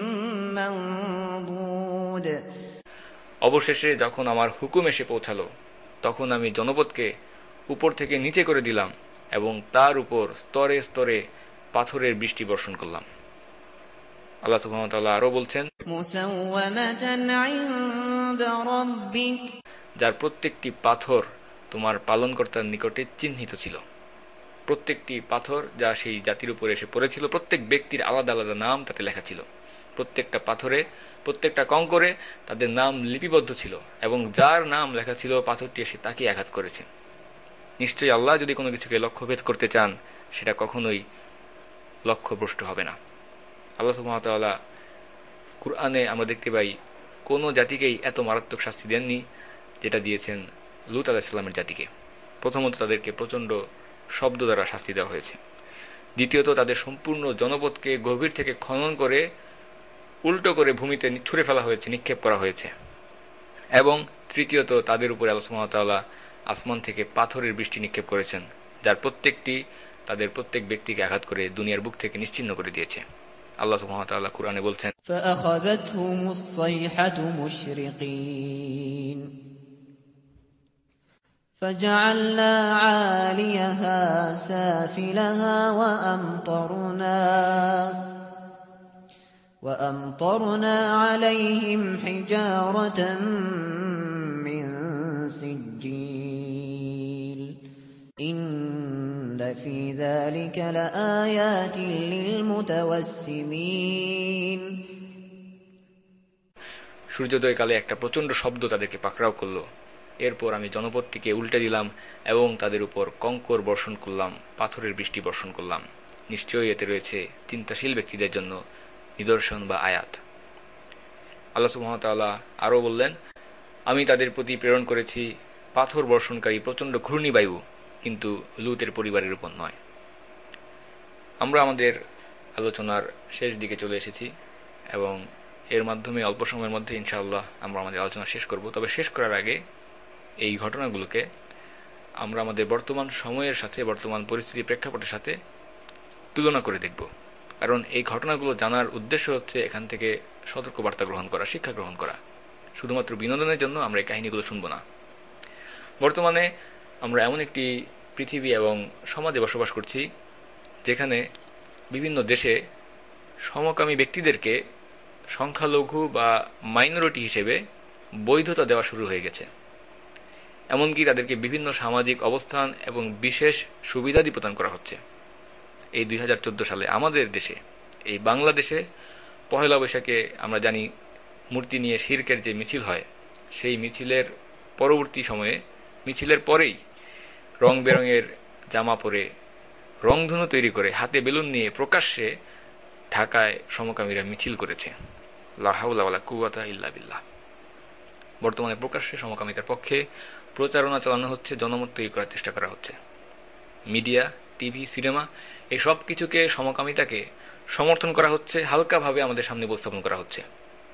منضود। অবশেষে যখন আমার হুকুম এসে পৌঁছালো, তখন আমি জনপদকে উপর থেকে নিচে করে দিলাম এবং তার উপর স্তরে স্তরে পাথরের বৃষ্টি বর্ষণ করলাম। আল্লাহ সুবহানাহু ওয়া তাআলা আরো বলছেন, মুসাওয়ামাতান ইনদা রাব্বিক, যার প্রত্যেকটি পাথর তোমার পালনকর্তার নিকটে চিহ্নিত ছিল। প্রত্যেকটি পাথর যা সেই জাতির উপরে এসে পড়েছিল, প্রত্যেক ব্যক্তির আলাদা আলাদা নাম তাতে লেখা ছিল। প্রত্যেকটা পাথরে প্রত্যেকটা কঙ্করে তাদের নাম লিপিবদ্ধ ছিল এবং যার নাম লেখা ছিল পাথরটি এসে তাকে আঘাত করেছে। নিশ্চয়ই আল্লাহ যদি কোনো কিছুকে লক্ষ্যভেদ করতে চান সেটা কখনোই লক্ষ্যভ্রষ্ট হবে না। আল্লাহ সুবহানাহু ওয়া তাআলা কুরআনে আমরা দেখতে পাই কোনো জাতিকেই এত মারাত্মক শাস্তি দেননি যেটা দিয়েছেন লূত আলাইহিস সালামের জাতিকে। প্রথমত তাদেরকে প্রচণ্ড শব্দ দ্বারা শাস্তি দেওয়া হয়েছে, দ্বিতীয়ত তাদের সম্পূর্ণ জনপদকে গভীর থেকে খনন করে উল্টো করে ভূমিতে ছুঁড়ে ফেলা হয়েছে, নিক্ষেপ করা হয়েছে, এবং তৃতীয়ত তাদের উপরে আল্লাহ সুবহানাহু ওয়া তাআলা আসমান থেকে পাথরের বৃষ্টি নিক্ষেপ করেছেন, যার প্রত্যেকটি তাদের প্রত্যেক ব্যক্তিকে আঘাত করে দুনিয়ার বুক থেকে নিশ্চিহ্ন করে দিয়েছে। আল্লাহ সুবহানাহু ওয়া তাআলা কুরআনে বলছেন, فأخذتهم الصيحة مشرقين فجعلنا عاليها سافلها وأمطرنا عليهم حجارة من سجيل إن في ذلك لآيات للمتوسمين। সূর্যোদয়কালে একটা প্রচণ্ড শব্দ তাদেরকে পাকড়াও করল। এরপর আমি জনপদটিকে উল্টে দিলাম এবং তাদের উপর কঙ্কর বর্ষণ করলাম, পাথরের বৃষ্টি বর্ষণ করলাম। নিশ্চয়ই এতে রয়েছে চিন্তাশীল ব্যক্তিদের জন্য নিদর্শন বা আয়াত। আল্লাহ সুবহানাহু ওয়া তাআলা আরও বললেন, আমি তাদের প্রতি প্রেরণ করেছি পাথর বর্ষণকারী প্রচণ্ড ঘূর্ণিবায়ু, কিন্তু লূতের পরিবারের উপর নয়। আমরা আমাদের আলোচনার শেষ দিকে চলে এসেছি এবং এর মাধ্যমে অল্প সময়ের মধ্যে ইনশাআল্লাহ আমরা আমাদের আলোচনা শেষ করব। তবে শেষ করার আগে এই ঘটনাগুলোকে আমরা আমাদের বর্তমান সময়ের সাথে, বর্তমান পরিস্থিতির প্রেক্ষাপটের সাথে তুলনা করে দেখব। কারণ এই ঘটনাগুলো জানার উদ্দেশ্য হচ্ছে এখান থেকে সতর্কবার্তা গ্রহণ করা, শিক্ষা গ্রহণ করা। শুধুমাত্র বিনোদনের জন্য আমরা এই কাহিনীগুলো শুনব না। বর্তমানে আমরা এমন একটি পৃথিবী এবং সমাজে বসবাস করছি যেখানে বিভিন্ন দেশে সমকামী ব্যক্তিদেরকে সংখ্যালঘু বা মাইনরিটি হিসেবে বৈধতা দেওয়া শুরু হয়ে গেছে। এমনকি তাদেরকে বিভিন্ন সামাজিক অবস্থান এবং বিশেষ সুবিধাদি প্রদান করা হচ্ছে। এই 2014 সালে আমাদের দেশে, এই বাংলাদেশে পহেলা বৈশাখে আমরা জানি মূর্তি নিয়ে শিরকের যে মিছিল হয়, সেই মিছিলের পরবর্তী সময়ে, মিছিলের পরেই রং বেরঙের জামা পরে, রংধনু তৈরি করে, হাতে বেলুন নিয়ে প্রকাশ্যে ঢাকায় সমকামীরা মিছিল করেছে। লা হাওলা ওয়ালা কুওয়াতা ইল্লা বিল্লাহ। বর্তমানে প্রকাশ্যে সমকামিতার পক্ষে প্রচারণা চালানো হচ্ছে, জনমত তৈরি করার চেষ্টা করা হচ্ছে। মিডিয়া, টিভি, সিনেমা এই সব কিছুকে, সমকামিতাকে সমর্থন করা হচ্ছে, হালকাভাবে আমাদের সামনে উপস্থাপন করা হচ্ছে।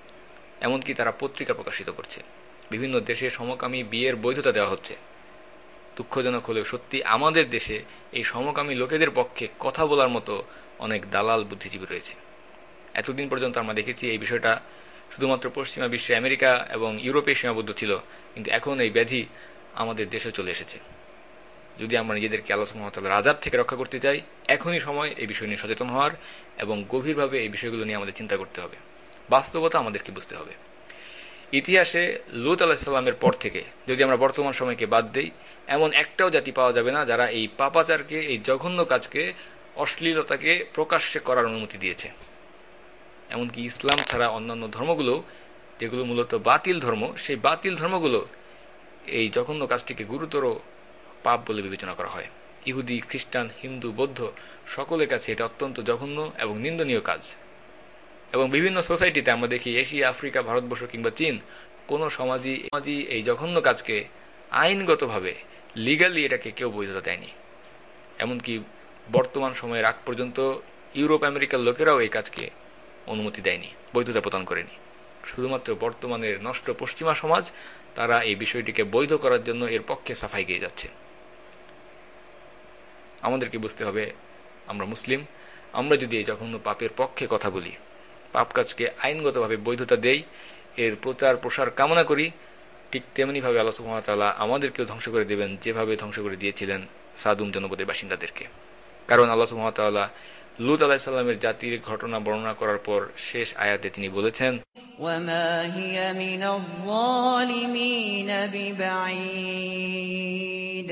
এমনকি তারা পত্রিকা প্রকাশিত করছে। বিভিন্ন দেশে সমকামী বিয়ের বৈধতা দেওয়া হচ্ছে। দুঃখজনক হলেও সত্যি আমাদের দেশে এই সমকামী লোকেদের পক্ষে কথা বলার মতো অনেক দালাল বুদ্ধিজীবী রয়েছে। এতদিন পর্যন্ত আমরা দেখেছি এই বিষয়টা শুধুমাত্র পশ্চিমা বিশ্বে, আমেরিকা এবং ইউরোপে সীমাবদ্ধ ছিল, কিন্তু এখন এই ব্যাধি আমাদের দেশে চলে এসেছে। যদি আমরা নিজেদেরকে আল্লাহ সুবহানাহু ওয়া তাআলার আযাব থেকে রক্ষা করতে চাই, এখনই সময় এই বিষয় নিয়ে সচেতন হওয়ার এবং গভীরভাবে এই বিষয়গুলো নিয়ে আমাদের চিন্তা করতে হবে। বাস্তবতা আমাদেরকে বুঝতে হবে। ইতিহাসে লূত আলাইহিস সালামের পর থেকে যদি আমরা বর্তমান সময়কে বাদ দেই, এমন একটাও জাতি পাওয়া যাবে না যারা এই পাপাচারকে, এই জঘন্য কাজকে, অশ্লীলতাকে প্রকাশ্যে করার অনুমতি দিয়েছে। এমনকি ইসলাম ছাড়া অন্যান্য ধর্মগুলো, যেগুলো মূলত বাতিল ধর্ম, সেই বাতিল ধর্মগুলো এই জঘন্য কাজটিকে গুরুতর পাপ বলে বিবেচনা করা হয়। ইহুদি, খ্রিস্টান, হিন্দু, বৌদ্ধ সকলের কাছে এটা অত্যন্ত জঘন্য এবং নিন্দনীয় কাজ। এবং বিভিন্ন সোসাইটিতে আমরা দেখি, এশিয়া, আফ্রিকা, ভারতবর্ষ কিংবা চীন, কোনো সমাজই এই জঘন্য কাজকে আইনগতভাবে, লিগালি এটাকে কেউ বৈধতা দেয়নি। এমনকি বর্তমান সময়ের আগ পর্যন্ত ইউরোপ, আমেরিকার লোকেরাও এই কাজকে অনুমতি দেয়নি, বৈধতা প্রদান করেনি। শুধুমাত্র বর্তমানের নষ্ট পশ্চিমা সমাজ, তারা এই বিষয়টিকে বৈধ করার জন্য এর পক্ষে সাফাই গেয়ে যাচ্ছে। আমাদেরকে বুঝতে হবে, আমরা মুসলিম, আমরা যদি এই জঘন্য পাপের পক্ষে কথা বলি, পাপ কাজকে আইনগতভাবে বৈধতা দেই, এর প্রচার প্রসার কামনা করি, ঠিক তেমনিভাবে আল্লাহ সুবহানাহু ওয়া তাআলা আমাদেরকেও ধ্বংস করে দেবেন, যেভাবে ধ্বংস করে দিয়েছিলেন সাদুম জনপদের বাসিন্দাদেরকে। কারণ আল্লাহ সুবহানাহু ওয়া তাআলা লূত আলাইহিস সালামের জাতির ঘটনা বর্ণনা করার পর শেষ আয়াতে তিনি বলেছেন, وَمَا هِيَ مِنَ الظَّالِمِينَ بِبَعِيدٍ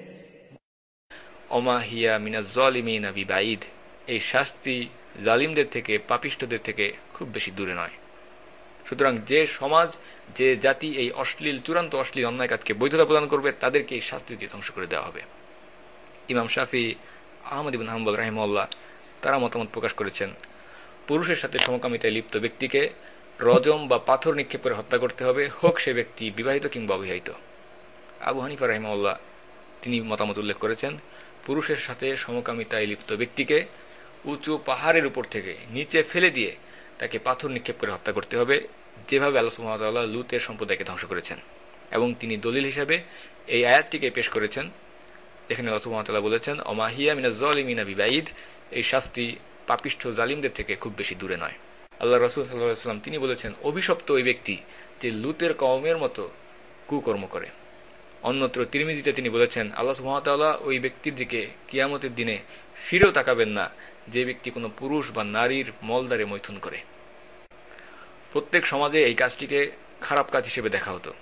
ওমা হিয়া মিনাজ জালিমিনা বিবাঈদ। এই শাস্তি জালিমদের থেকে, পাপিষ্ঠদের থেকে খুব বেশি দূরে নয়। সুতরাং যে সমাজ, যে জাতি এই চূড়ান্ত অশ্লীল অন্যায় কাজকে বৈধতা প্রদান করবে, তাদেরকে এই শাস্তি দিয়ে ধ্বংস করে দেওয়া হবে। ইমাম শাফি, আহমদ ইবনে হাম্বল রাহিমাহুল্লাহ তারা মতামত প্রকাশ করেছেন, পুরুষের সাথে সমকামিতায় লিপ্ত ব্যক্তিকে রজম বা পাথর নিক্ষেপ করে হত্যা করতে হবে, হোক সে ব্যক্তি বিবাহিত কিংবা অবিবাহিত। আবু হানিফা রাহিমাহুল্লাহ তিনি মতামত উল্লেখ করেছেন, পুরুষের সাথে সমকামিতায় লিপ্ত ব্যক্তিকে উঁচু পাহাড়ের উপর থেকে নিচে ফেলে দিয়ে তাকে পাথর নিক্ষেপ করে হত্যা করতে হবে, যেভাবে আল্লাহ সুবহানাহু ওয়া তাআলা লূতের সম্প্রদায়কে ধ্বংস করেছেন। এবং তিনি দলিল হিসাবে এই আয়াতটিকে পেশ করেছেন, যেখানে আল্লাহ সুবহানাহু ওয়া তাআলা বলেছেন, ওমা হিয়া মিনাজ জালিমিনা বিবাঈদ, এই শাস্তি পাপিষ্ঠ জালিমদের থেকে খুব বেশি দূরে নয়। আল্লাহ রাসূল সাল্লাল্লাহু আলাইহি ওয়াসাল্লাম তিনি বলেছেন, অভিশপ্ত ওই ব্যক্তি যে লূতের কওমের মতো কুকর্ম করে। অন্যত্র তিরমিজিতে তিনি বলেছেন, আল্লাহ সুবহানাহু ওয়া তাআলা ওই ব্যক্তির দিকে কিয়ামতের দিনে ফিরেও তাকাবেন না যে ব্যক্তি কোনো পুরুষ বা নারীর মলদ্বারে মৈথুন করে। প্রত্যেক সমাজে এই কাজটিকে খারাপ কাজ হিসেবে দেখা হতো,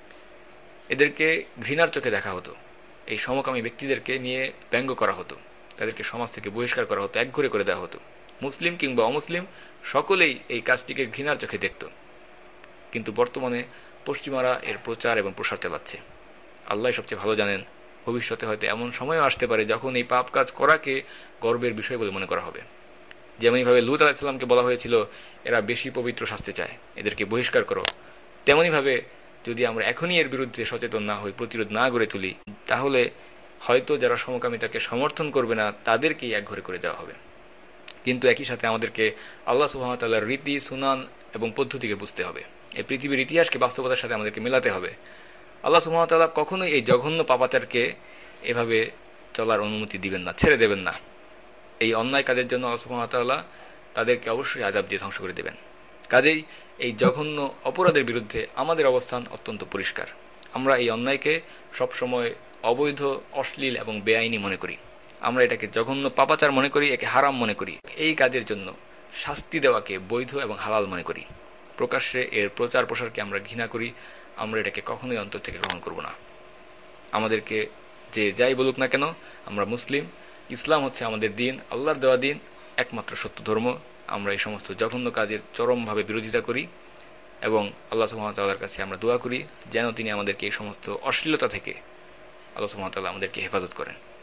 এদেরকে ঘৃণার চোখে দেখা হতো, এই সমকামী ব্যক্তিদেরকে নিয়ে ব্যঙ্গ করা হতো, তাদেরকে সমাজ থেকে বহিষ্কার করা হতো, একঘরে করে দেওয়া হতো। মুসলিম কিংবা অমুসলিম সকলেই এই কাজটিকে ঘৃণার চোখে দেখত। কিন্তু বর্তমানে পশ্চিমারা এর প্রচার এবং প্রসার চালাচ্ছে। আল্লাহ সবচেয়ে ভালো জানেন, ভবিষ্যতে হয়তো এমন সময়ও আসতে পারে যখন এই পাপ কাজ করাকে গর্বের বিষয় বলে মনে করা হবে। যেমনইভাবে লূত আলাইহিস সালামকে বলা হয়েছিল, এরা বেশি পবিত্র শাস্তি চায়, এদেরকে বহিষ্কার করো, তেমনইভাবে যদি আমরা এখনই এর বিরুদ্ধে সচেতন না হই, প্রতিরোধ না গড়ে তুলি, তাহলে হয়তো যারা সমকামিতাকে সমর্থন করবে না তাদেরকেই একঘরে করে দেওয়া হবে। কিন্তু একই সাথে আমাদেরকে আল্লাহ সুবহানাহু ওয়া তাআলার রীতি, সুনান এবং পদ্ধতিকে বুঝতে হবে। এই পৃথিবীর ইতিহাসকে বাস্তবতার সাথে আমাদেরকে মেলাতে হবে। আল্লাহ সুবহানাহু ওয়া তাআলা কখনোই এই জঘন্য পাপাচারকে এভাবে চলার অনুমতি দিবেন না, ছেড়ে দেবেন না। এই অন্যায় কাজের জন্য আল্লাহ সুবহানাহু ওয়া তাআলা তাদেরকে অবশ্যই আযাব দিয়ে ধ্বংস করে দেবেন। কাজেই এই জঘন্য অপরাধের বিরুদ্ধে আমাদের অবস্থান অত্যন্ত পরিষ্কার। আমরা এই অন্যায়কে সবসময় অবৈধ, অশ্লীল এবং বেআইনি মনে করি। আমরা এটাকে জঘন্য পাপাচার মনে করি, একে হারাম মনে করি। এই কাজের জন্য শাস্তি দেওয়াকে বৈধ এবং হালাল মনে করি। প্রকাশ্যে এর প্রচার প্রসারকে আমরা ঘৃণা করি। আমরা এটাকে কখনোই অন্তর থেকে গ্রহণ করব না। আমাদেরকে যে যাই বলুক না কেন, আমরা মুসলিম, ইসলাম হচ্ছে আমাদের দিন, আল্লাহর দেওয়া দিন, একমাত্র সত্য ধর্ম। আমরা এই সমস্ত জঘন্য কাজের চরমভাবে বিরোধিতা করি এবং আল্লাহ সুবহানাহু ওয়া তাআলার কাছে আমরা দোয়া করি যেন তিনি আমাদেরকে এই সমস্ত অশ্লীলতা থেকে আল্লাহ সুবহানাহু ওয়া তাআলা আমাদেরকে হেফাজত করেন।